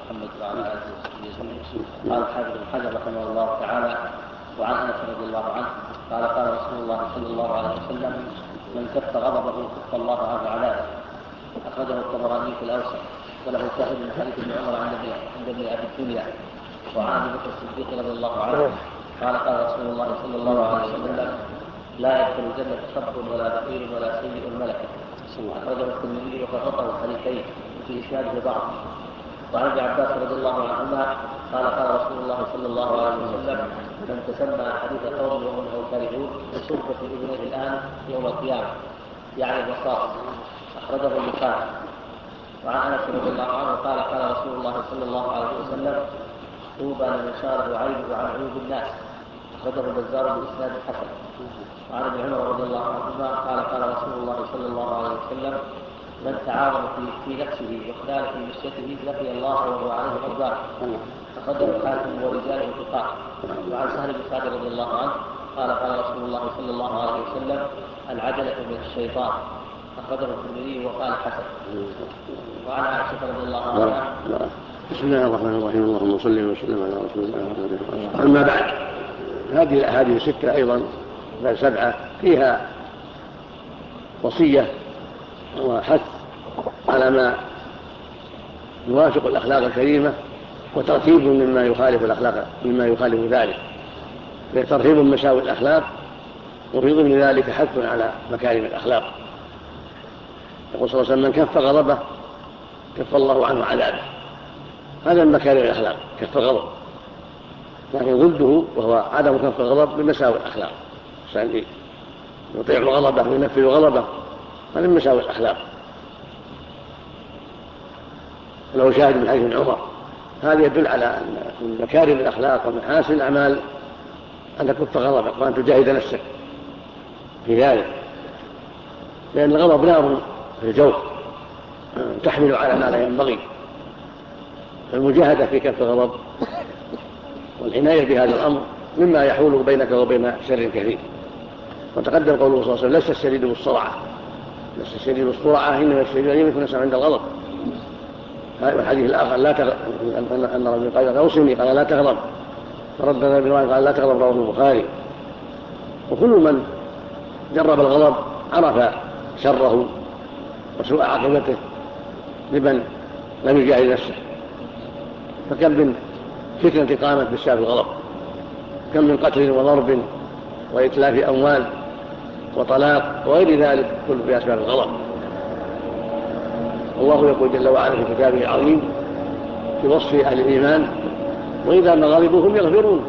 محمد وعلى اله وصحبه اجمعين. قال الحافظ بن حجر رحمه الله تعالى: وعن انس رضي الله عنه قال: قال رسول الله صلى الله عليه وسلم: من كف غضبه كف الله عنه عذابه. اخرجه الطبراني في الاوسط، وله شاهد من حديث ابن عمر عند ابن ابي الدنيا. وعن ابي بكر الصديق رضي الله عنه قال: قال رسول الله صلى الله عليه وسلم: لا يدخل الجنة شر ولا بخيل ولا سيء الملكة. أخرجه الترمذي وفرقه الحديثين في إسناده ضعف. وعن ابن عباس رضي الله عنهما قال: قال رسول الله صلى الله عليه وسلم: من تسمى حديث قوم وهم كارهون يصب في اذنيه الآن يوم القيامة، يعني الرصاص. أخرجه البخاري. وعن انس رضي الله عنه قال: قال رسول الله صلى الله عليه وسلم: طوبى لمن شاره عيبه عن عيوب الناس. أخرجه البزار بإسناد حسن. وعن ابن عمر رضي الله عنهما قال: قال رسول الله صلى الله عليه وسلم: من تعاظم في نفسه واختال في مشيته لقي الله وهو عليه غضبان. أخرجه الحاكم ورجاله ثقات. وعن سهل بن سعد رضي الله عنه قال: قال رسول الله صلى الله عليه وسلم: العجلة من الشيطان. أخرجه الترمذي وقال حسن. وعن عائشة رضي الله عنها: بسم الله الرحمن الرحيم. اللهم صل وسلم على رسول الله. أما بعد، هذه الأحاديث 6 أيضا بل 7 فيها وصية وحث على ما يوافق الأخلاق الكريمة، وترتيب مما يخالف الأخلاق مما يخالف ذلك، ترتيب مساوي الأخلاق، وفي ضمن ذلك حث على مكارم الأخلاق. يقول صلى الله عليه وسلم: من كف غضبه كف الله عنه عذابه. هذا من مكارم الأخلاق كف الغضب، لكن ضده وهو عدم كف الغضب بمساوي الأخلاق. الإنسان يطيع غضبه وينفذ غضبه، هذا من مساوي الأخلاق. له شاهد من حديث ابن عمر. هذا يدل على أن من مكارم الأخلاق ومحاسن الأعمال أن تكف غضبك وأن تجاهد نفسك في ذلك، لأن الغضب نار في الجوف تحمل على ما لا ينبغي. المجاهدة في كف الغضب والعناية بهذا الأمر مما يحول بينك وبين شر كثير. وتقدم قوله صلى الله عليه وسلم: ليس الشديد بالسرعة، ليس الشديد بالسرعة، إنما الشديد أن يكون الإنسان عند الغضب. هذا الحديث الآخر أن رجل قال: أوصني، قال: لا تغضب. فردنا برواية قال: لا تغضب، رواه البخاري. وكل من جرب الغضب عرف شره وسوء عاقبته لمن لم يجاهد نفسه. فكم من فتنة قامت بسبب الغضب، كم من قتل وضرب وإتلاف أموال وطلاق وغير ذلك كله بأسباب الغضب. الله يقول جل وعلا في كتابه العظيم في وصف أهل الإيمان: وإذا ما غضبوا هم يغفرون.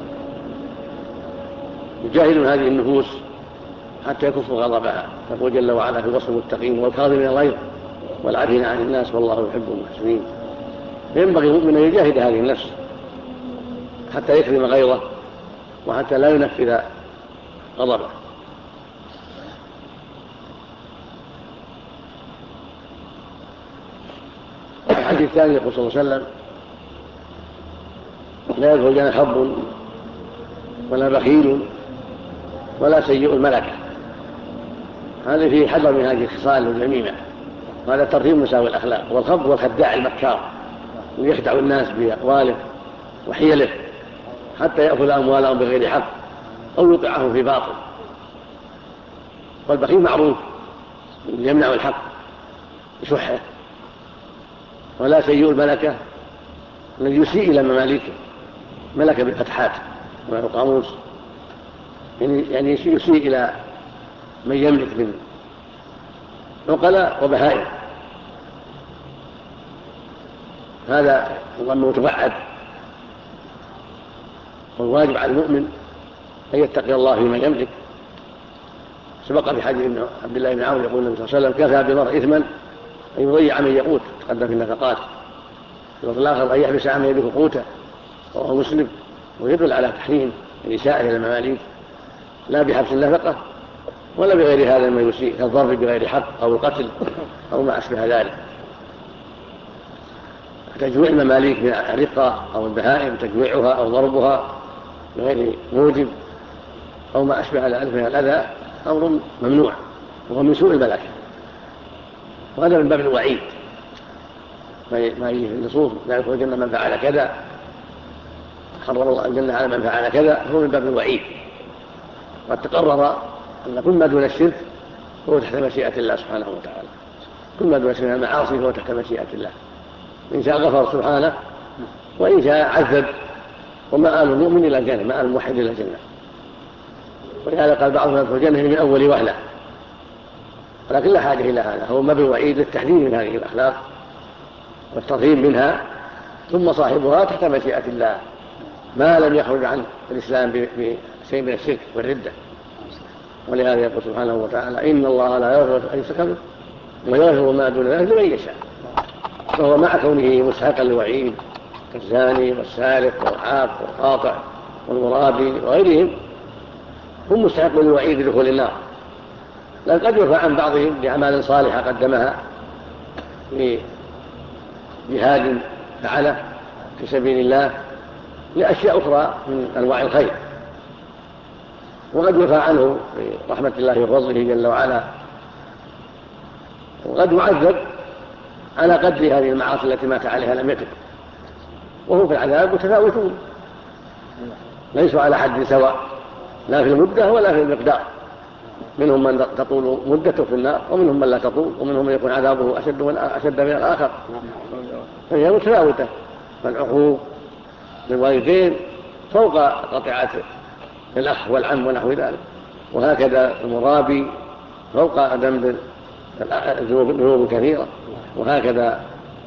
يجاهدون هذه النفوس حتى يكفوا غضبها. يقول جل وعلا في وصف المتقين: والكاظمين الغيظ والعافين عن الناس والله يحب المحسنين. ينبغي المؤمن أن يجاهد هذه النفس حتى يكرم غيظه وحتى لا ينفذ غضبه. الحديث الثاني يقول صلى الله عليه وسلم: لا يدخل الجنة حب ولا بخيل ولا سيء الملكة. هذا فيه حذر من هذه الخصال الذميمة، وهذا ترتيب مساوي الأخلاق. والخب هو الخداع المكار ويخدع الناس بأقواله وحيله حتى يأخذ أموالهم بغير حق أو يوقعهم في باطل. والبخيل معروف يمنع الحق بشحه. ولا سيء الملكة الذي يسيء إلى مماليكه، ملكة بالفتحات والقاموس، يعني يسيء إلى من يملك من عقلاء وبهائم. هذا ظنه تبعد. والواجب على المؤمن أن يتقي الله فيما يملك. سبق في حديث عبد الله بن عون يقول النبي صلى الله عليه وسلم: كفى بالمرء إثما أن يضيع من يقوت. تقدم في النفقات. وفي الآخر أن يحبس عن يده قوته، وهو مسلم. ويدل على تحريم الإساءة إلى المماليك، لا بحبس النفقة ولا بغير هذا ما يسيء كالضرب بغير حق أو القتل أو ما أشبه ذلك. تجويع المماليك من الرقة أو البهائم، تجويعها أو ضربها بغير موجب أو ما أشبه ذلك من الأذى أمر ممنوع، وهو من سوء الملكة. وهذا من باب الوعيد. ما يجي في النصوص لا يدخل الجنة من فعل كذا، حرم الله الجنة على من فعل كذا، هو من باب الوعيد. قد تقرر أن كل ما دون الشرك هو تحت مشيئة الله سبحانه وتعالى، كل ما دون الشرك من المعاصي هو تحت مشيئة الله، إن شاء غفر سبحانه وإن شاء عذب، ومآل المؤمن إلى الجنة، مآل الموحد إلى الجنة. ولهذا قال بعضهم يدخل الجنة من أول وهلة، ولكن لا حاجة إلى هذا، هو ما بالوعيد للتحذير من هذه الأخلاق والترهيب منها، ثم صاحبها تحت مشيئة الله ما لم يخرج عن الإسلام بشيء من الشرك والردة. ولهذا يقول سبحانه وتعالى إن الله لا يغفر أن يشرك به ويغفر ما دون ذلك لمن يشاء، فهو مع كونه مستحقا للوعيد كالزاني والسارق والعاق والقاطع والمرابي وغيرهم هم مستحقون للوعيد بدخول النار، لكن قد يرفع عن بعضهم بأعمال صالحة قدمها في جهاد فعله في سبيل الله لأشياء أخرى من أنواع الخير، وقد يرفع عنه برحمة الله وفضله جل وعلا، وقد يعذب على قدر هذه المعاصي التي مات عليها لم يتب، وهم في العذاب متفاوتون ليسوا على حد سواء لا في المدة ولا في المقدار، منهم من تطول مدته في النار ومنهم من لا تطول، ومنهم من يكون عذابه أشد من الآخر، فهي متفاوتة. فالعقوق للوالدين فوق قطيعة الأخ والعم ونحو ذلك، وهكذا المرابي فوق ذنب الذنوب كثيرة، وهكذا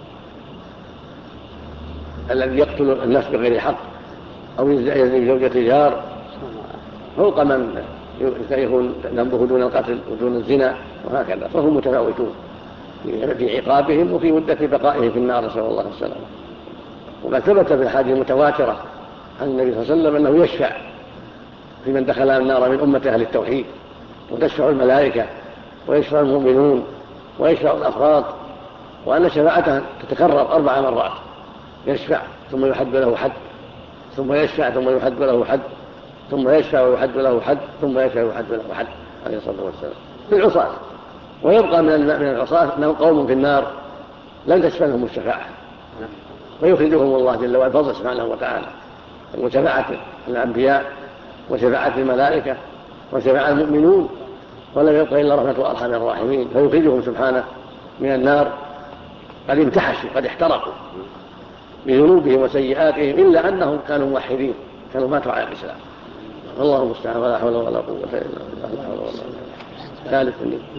الذي يقتل النفس بغير حق أو يزني بزوجة جار فوق من يكون ذنبه دون القتل ودون الزنا، وهكذا فهم متفاوتون في عقابهم وفي مدة بقائهم في النار، نسأل الله السلامة. وقد ثبت في الحديث المتواترة عن النبي صلى الله عليه وسلم أنه يشفع في من دخل النار من أمة أهل التوحيد، وتشفع الملائكة ويشفع المؤمنون ويشفع الأفراد، وأن شفاعته تتكرر 4 مرات، يشفع ثم يحد له حد، ثم يشفع ثم يحد له حد، ثم يشفع ويحد له حد، ثم يشفع ويحد له حد، عليه الصلاة والسلام في العصاة. ويبقى من العصاة أنهم قوم في النار لن تشفع لهم الشفاعة، ويخرجهم الله جل وعلا بفضله سبحانه وتعالى، وشفاعة الأنبياء وشفاعة الملائكة وشفاعة المؤمنون، ولم يبق إلا رحمة أرحم الراحمين، فيخرجهم سبحانه من النار قد امتحشوا قد احترقوا بذنوبهم وسيئاتهم، إلا أنهم كانوا موحدين، كانوا ماتوا على الإسلام. والله المستعان، ولا حول ولا قوة إلا بالله. ثالث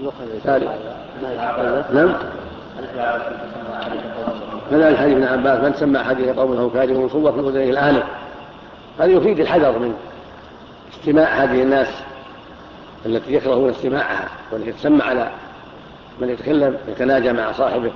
نعم. كذلك حديث ابن عباس من سمع حديث قومه كاذب صوة في أذنيه الآنف، هذا يفيد الحذر من استماع هذه الناس التي يكرهون استماعها، والتي تسمع على من يتكلم يتناجى مع صاحبه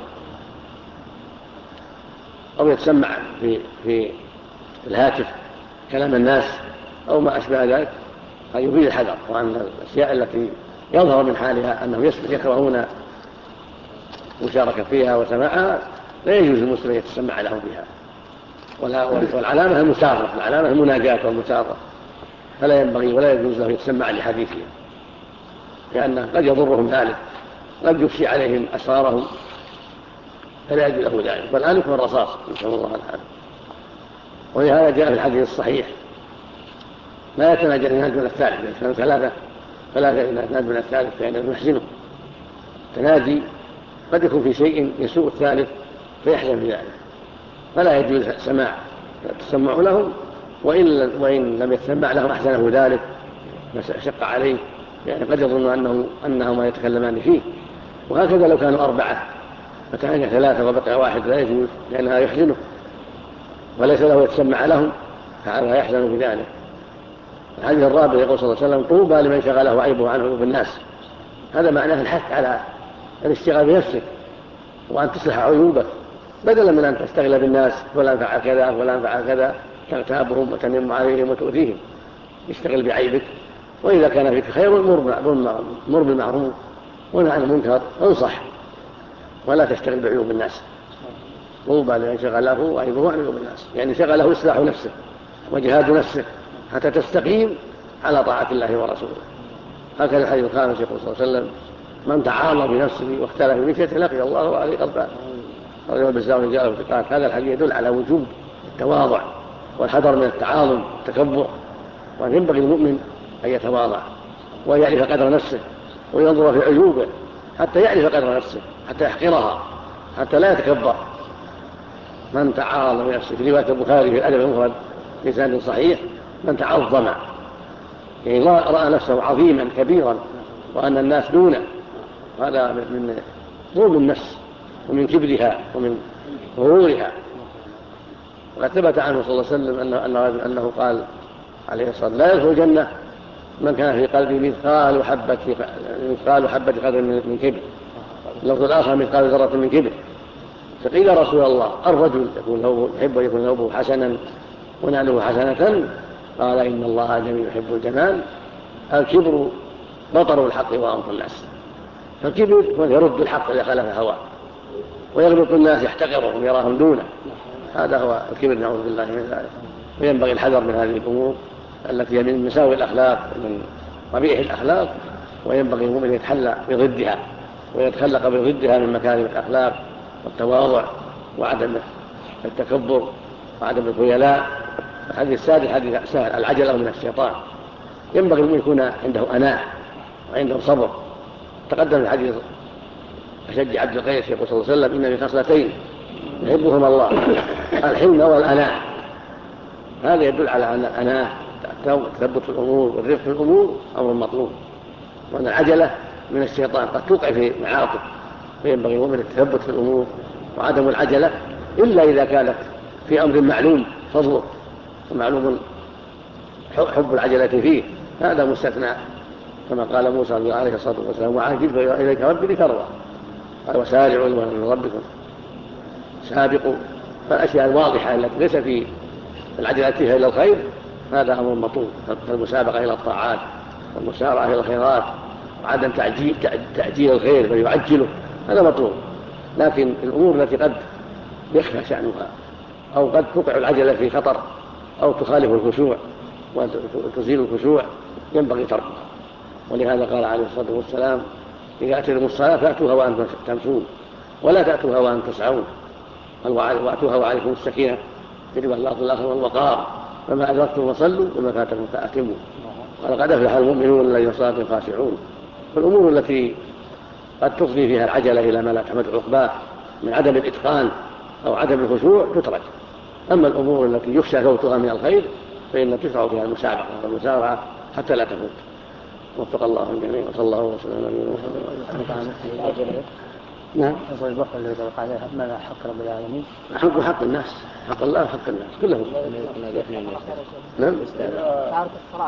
أو يتسمع في الهاتف كلام الناس أو ما أشبه ذلك، هذا يفيد الحذر، وأن الأشياء التي يظهر من حالها أنهم يكرهون مشاركة فيها وسماعها لا يجوز المسلم يتسمع له بها، والعلامة المسارة، العلامة المناجاة والمسارة، فلا ينبغي ولا يجوز له يتسمع لحديثهم، لأنه قد يضرهم ذلك، قد يفشي عليهم أسرارهم، فلا يجوز له ذلك، والآن يكون الرصاص نسأل الله العافية. ولهذا جاء في الحديث الصحيح لا يتناجى اثنان دون الثالث، إذا كانوا ثلاثة اثنان دون الثالث فإنه يحزنه. تناجي قد يكون في شيء يسوء الثالث فيحزن بذلك، فلا يجوز التسمع لهم، وإن لم يتسمع لهم أحزنه ذلك فشق عليه، يعني قد يظن أنهما يتكلمان فيه. وهكذا لو كانوا 4 فتناجى 3 وبقي 1 لا يجوز، لأنها يحزنه وليس له يتسمع لهم، فهذا يحزن بذلك. الحديث الرابع يقول صلى الله عليه وسلم طوبى لمن شغله عيبه عن عيوب الناس، هذا معناه الحث على الاشتغال بنفسك وأن تصلح عيوبك، بدلا من أن تستغل بالناس ولا فعل كذا ولا فعل كذا، تغتابهم وتنم عليهم وتؤذيهم. اشتغل بعيبك، وإذا كان فيك خير مر بالمعروف ونهى عن المنكر وانصح، ولا تشتغل بعيوب الناس. طوبى لمن شغله عيبه عن عيوب الناس، يعني شغله إصلاح نفسه وجهاد نفسه حتى تستقيم على طاعة الله ورسوله. هكذا الحديث الخامس يقول صلى الله عليه وسلم من تعاضى بنفسه واختلف بمشيته لقي الله عليه غضبان. أو بالزاوية جاء الفقهاء. هذا الحديث يدل على وجوب التواضع والحذر من التعاظم والتكبر، وأن ينبغي المؤمن أن يتواضع وأن يعرف قدر نفسه وينظر في عيوبه حتى يعرف قدر نفسه، حتى يحقرها، حتى لا يتكبر. من تعاظم بنفسه، في رواية البخاري في الأدب المفرد بسند صحيح: من تعظم، يعني رأى نفسه عظيما كبيرا وأن الناس دونه. هذا من ظلم النفس ومن كبرها ومن غرورها. وقد ثبت عنه صلى الله عليه وسلم أنه قال عليه الصلاة والسلام: لا يدخل الجنة من كان في قلبه مثقال حبة قدر من كبر. اللفظ الآخر: مثقال ذرة من كبر. فقيل: يا رسول الله، الرجل يحب أن يكون ثوبه حسنا ونعله حسنة؟ قال: إن الله جميل يحب الجمال. الكبر بطر الحق وغمط الناس. فالكبر يرد الحق إذا خالف هواه، ويغلط الناس يحتقرهم يراهم دونه. هذا هو الكبر، نعوذ بالله من ذلك. وينبغي الحذر من هذه الأمور التي هي من مساوي الأخلاق ومن قبيح الأخلاق، وينبغي المؤمن أن يتحلى بضدها ويتخلق بضدها من مكارم الأخلاق والتواضع وعدم التكبر وعدم الخيلاء. الحديث السادس حديث سهل: العجلة من الشيطان. ينبغي أن يكون عنده أناة وعنده صبر. تقدم الحديث أشج عبد القيس يقول صلى الله عليه وسلم: إن في خصلتين يحبهما الله، الحلم والأناة. هذا يدل على أن الأناة تثبت في الأمور والرفق في الأمور أمر مطلوب، وأن العجلة من الشيطان قد توقع في معاصي، فينبغي المؤمن التثبت في الأمور وعدم العجلة إلا إذا كانت في أمر معلوم فضله ومعلوم حب العجلة فيه، هذا مستثنى، كما قال موسى عليه الصلاة والسلام: وعجلت إليك ربي لترضى. قال: وسارعوا إلى من ربكم، سابقوا. فالأشياء الواضحة التي ليس في العجلة فيها إلى الخير هذا أمر مطلوب، فالمسابقة إلى الطاعات والمسارعة إلى الخيرات وعدم تأجيل الخير فيعجله هذا مطلوب. لكن الأمور التي قد يخفى شأنها أو قد توقع العجلة في خطر أو تخالف الخشوع وتزيل الخشوع ينبغي تركها. ولهذا قال عليه الصلاة والسلام: إذا أتيتم الصلاة فأتوها وأنتم تمشون ولا تأتوها وأنتم تسعون، وأتوها وعليكم السكينة تجب اللفظ الآخر والوقار، فما أدركتم فصلوا وما فاتكم فأتموا، ولقد أفلح المؤمنون الذين صلاتهم خاشعون. فالأمور التي قد تفضي فيها العجلة إلى ما لا تحمد عقباه من عدم الإتقان أو عدم الخشوع تترك. أما الأمور التي يخشى فوتها من الخير فإن تشرع فيها المسابقة والمسارعة حتى لا تفوت. وفق الله الجميع، وصلى الله وسلم على نبينا محمد. نعم. يقول البخل الذي وقع عليه ما حق رب العالمين؟ حق الناس، حق الله وحق الناس كلهم. نعم. تارك الصلاة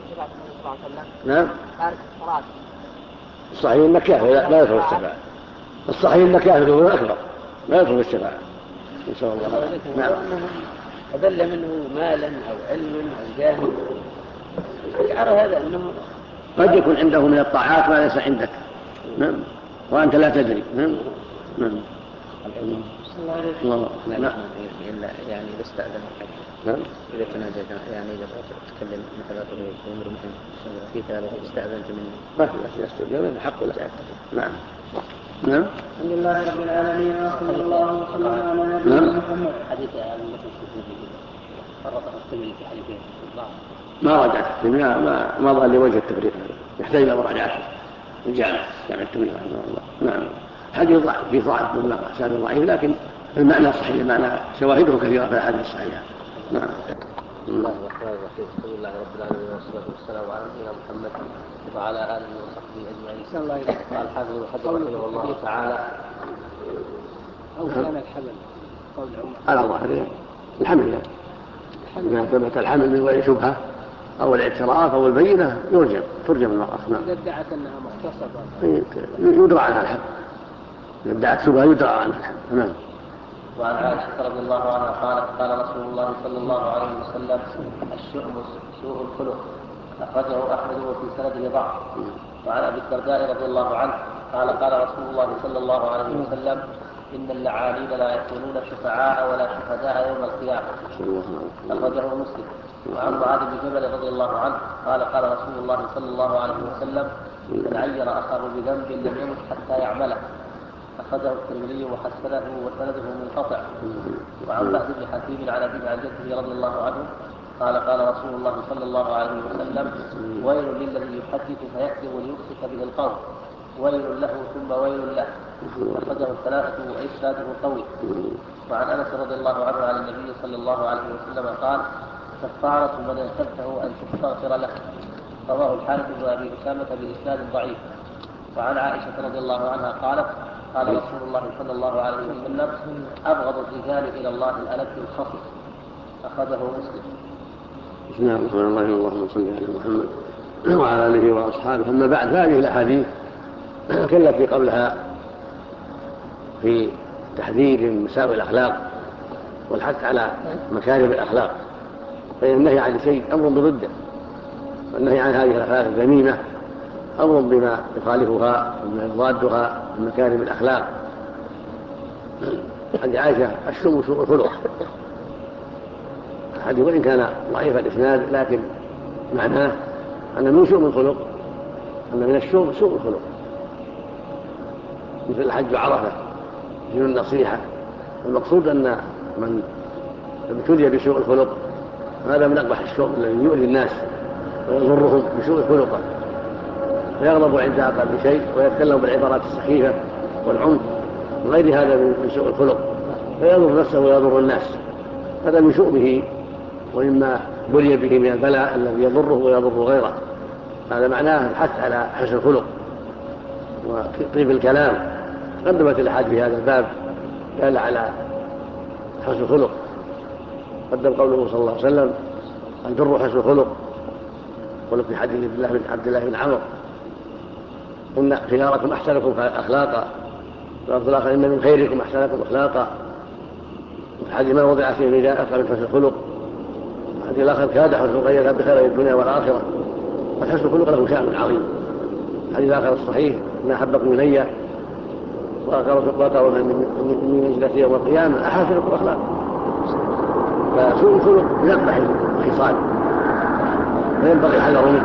نعم. تارك الصلاة الصحيح انك كافر لا يدخل الشفاعة. الصحيح انك كافر هو اكبر لا يدخل الشفاعة ان شاء الله. نعم. أذل منه مالا أو علما أو جاها يشعر هذا أنه قد يكون عنده من الطاعات ما ليس عندك. نعم. وأنت لا تدري. نعم. نعم. الله. نعم. يعني إذا استأذن نعم. إذا تناجد يعني إذا تتكلم مثلا في أمر مهم في ثالث استأذنت منه ما في أشياء استئذان حق لك. نعم. نعم. الحمد لله رب العالمين وصلى الله وسلم على نبينا محمد. حديث فرط التمرين في حديثين ما رجعت التمرين ما ظل لوجه التفريق، يحتاج إلى مراجعته الجامع التمرين رحمه الله. نعم. حديث ضعيف في ضعف مطلق سابق ضعيف، لكن المعنى صحيح، المعنى شواهده كثيرة في الأحاديث الصحيحة. نعم. بسم الله الرحمن الرحيم. الحمد لله رب العالمين والصلاة والسلام على نبينا محمد وعلى آله وصحبه أجمعين. قال الحافظ ابن حجر رحمه الله تعالى: أو كان الحمل قول على ظاهر الحمل، إذا ثبت الحمل من غير شبهة أو الاعتراف أو البينة ترجم المرأة. إذا ادعت أنها مغتصبة يدرى عنها الحمل، إذا ادعت شبهة يدرى عنها الحمل. نعم. وعن عائشة رضي الله عنها قالت: قال رسول الله صلى الله عليه وسلم: الشؤم سوء الخلق، أخرجه أحمد وفي سنده ضعف. وعن أبي الدرداء رضي الله عنه قال: قال رسول الله صلى الله عليه وسلم: إن اللعانين لا يكونون شفعاء ولا شهداء يوم القيامة. أخرجه مسلم. وعن معاذ بن جبل رضي الله عنه قال: قال رسول الله صلى الله عليه وسلم: من عير أخاه بذنب لم يمت حتى يعمله. أخرجه الترمذي وحسنه وسنده منقطع. وعن بعض بن حكيم عن أبيه عن جده رضي الله عنه قال قال رسول الله صلى الله عليه وسلم: ويل للذي يحدث فيكذب ليمسك به القول، ويل له ثم ويل له. أخرجه الثلاثة وإسناده قوي. وعن أنس رضي الله عنه عن النبي صلى الله عليه وسلم قال: كفارة من اغتبته أن تستغفر له. رواه الحارث بن أبي أسامة بإسناد ضعيف. وعن عائشة رضي الله عنها قالت: قال رسول الله صلى الله عليه وسلم: أبغض الرجال إلى الله الألد الخصم. أخرجه مسلم. بسم الله الرحمن الرحيم. اللهم صل على محمد وعلى آله وأصحابه. أما بعد، هذه الأحاديث التي قبلها في تحذير مساوئ الأخلاق والحث على مكارم الأخلاق، فإن النهي عن شيء أمر بضده، والنهي عن هذه الأخلاق الذميمة أمر بما يخالفها وما يضادها من مكارم الأخلاق. حديث عائشة: الشم سوء الخلق. الحديث وإن كان ضعيف الإسناد لكن معناه أن من شؤم الخلق، أن من الشؤم سوء الخلق، مثل الحج عرفة، مثل النصيحة. المقصود أن من ابتلي بسوء الخلق هذا من أقبح الشؤم الذي يؤذي الناس ويضرهم بسوء خلقه، فيغضب عند أقل شيء ويتكلم بالعبارات السخيفة والعنف وغير هذا من سوء الخلق، فيضر نفسه ويضر الناس. هذا من شؤمه ومما بلي به من البلاء الذي يضره ويضر غيره. هذا معناه الحث على حسن الخلق وطيب الكلام. قدمت الأحاديث في هذا الباب دال على حسن الخلق. قدم قوله صلى الله عليه وسلم: البر حسن الخلق. قل في حديث عبد الله بن عمرو: إن خياركم أحسنكم أخلاقا. وفي الآخر: إن من خيركم أحسنكم أخلاقا. وفي حديث: ما وضع فيه نداء أثقل من حسن الخلق. وفي الحديث الآخر: كاد حسن الخلق يذهب بخير الدنيا والآخرة. والحسن الخلق له شأن عظيم. الحديث الآخر الصحيح: إن أحبكم إلي وأقربكم من مجلس يوم القيامة أحسنكم أخلاقا. فسوء الخلق من أقبح الخصال فينبغي الحذر منه.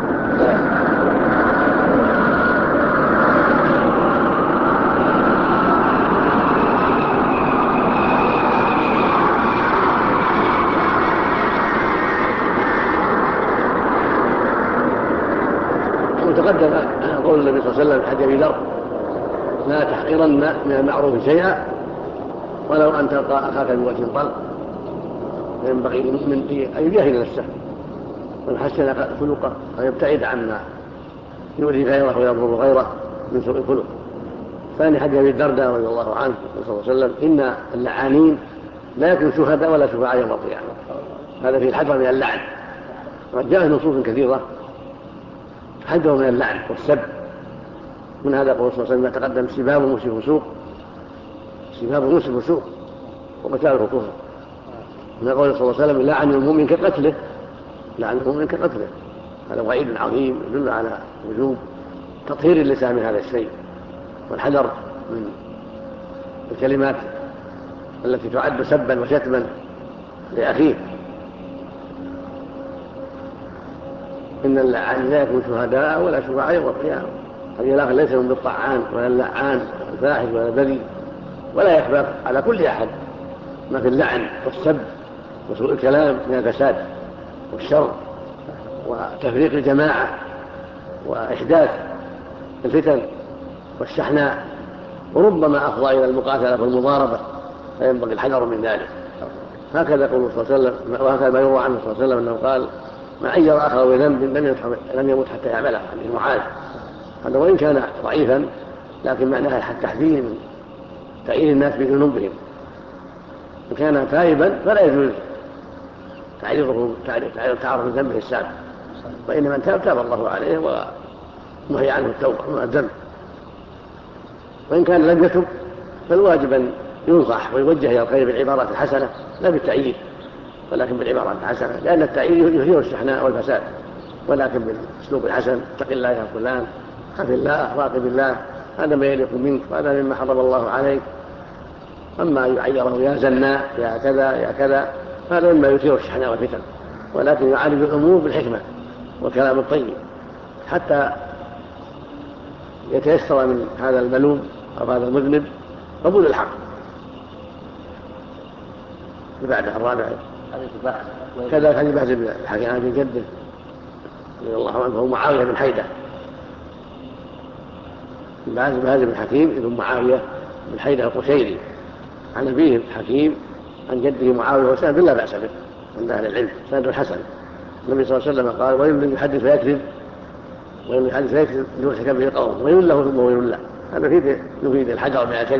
وتقدم قول النبي صلى الله عليه وسلم في حديث أبي ذر: لا تحقرن من المعروف شيئا ولو أن تلقى أخاك بوجه طلق. ينبغي للمؤمن أن يجاهد نفسه ويحسن خلقه ويبتعد عما يؤذي غيره ويضر غيره من سوء الخلق. ثاني حديث أبي الدرداء رضي الله عنه صلى الله عليه وسلم: إن اللعانين لا يكون شهداء ولا شفعاء يوم القيامة. هذا فيه الحذر من اللعن، وقد جاء نصوص كثيرة حذر من اللعن والسب. من هذا قول صلى الله عليه وسلم: تقدم: سباب المسلم فسوق، سباب المسلم فسوق وقتاله كفر. من قول صلى الله عليه وسلم: لعن المؤمن كقتله، لعن المؤمن كقتله. هذا وعيد عظيم يدل على وجوب تطهير اللسان من هذا الشيء والحذر من الكلمات التي تعد سبا وشتما لأخيه. إن اللعان لا يكون شهداء ولا شفعاء يوم القيامة. هذه الآخر ليس من بالطعان ولا اللعان الفاحش ولا البذيء، ولا يخفى على كل أحد ما في اللعن والسب وسوء الكلام من الفساد والشر وتفريق الجماعة وإحداث الفتن والشحناء، وربما أفضى إلى المقاتلة والمضاربة، فينبغي الحذر من ذلك. هكذا يقول صلى الله عليه وسلم، وهكذا ما يروى عنه صلى الله عليه وسلم أنه قال: ما عير أخاه بذنب لم يمت حتى يعمله. حديث معاذ. هذا وإن كان ضعيفا لكن معناه التحذير من تعيين الناس بذنوبهم. إن كان تائبا فلا يجوز تعرض ذنبه السابق، وإنما من تاب الله عليه ونهي عنه التوبة من الذنب. وإن كان لم يتب فالواجب أن ينصح ويوجه إلى الخير بالعبارات الحسنة لا بالتعيير، ولكن بالعبارات الحسنة، لأن التعيير يثير الشحناء والفساد، ولكن بالأسلوب الحسن: اتق الله يا فلان، خف الله، راقب الله، هذا ما يليق منك وهذا مما حرم الله عليك. أما يعيره يا زنا يا كذا يا كذا هذا مما يثير الشحناء والفتن، ولكن يعالج الأمور بالحكمة والكلام الطيب حتى يتيسر من هذا الملوم أو هذا المذنب قبول الحق. بعده الرابع كذا حديث بهز بن الحكيم عن جده رضي الله عنه هو معاوية بن حيدة. بهز بن حكيم ابن معاوية بن حيدة القشيري عن أبيه حكيم عن جده معاوية وسند لا بأس به عند أهل العلم سند حسن. النبي صلى الله عليه وسلم قال ويل من يحدث فيكذب ويل من يحدث فيكذب يضحك به قوم ويل له ثم ويل له. هذا يفيد الحذر من الكذب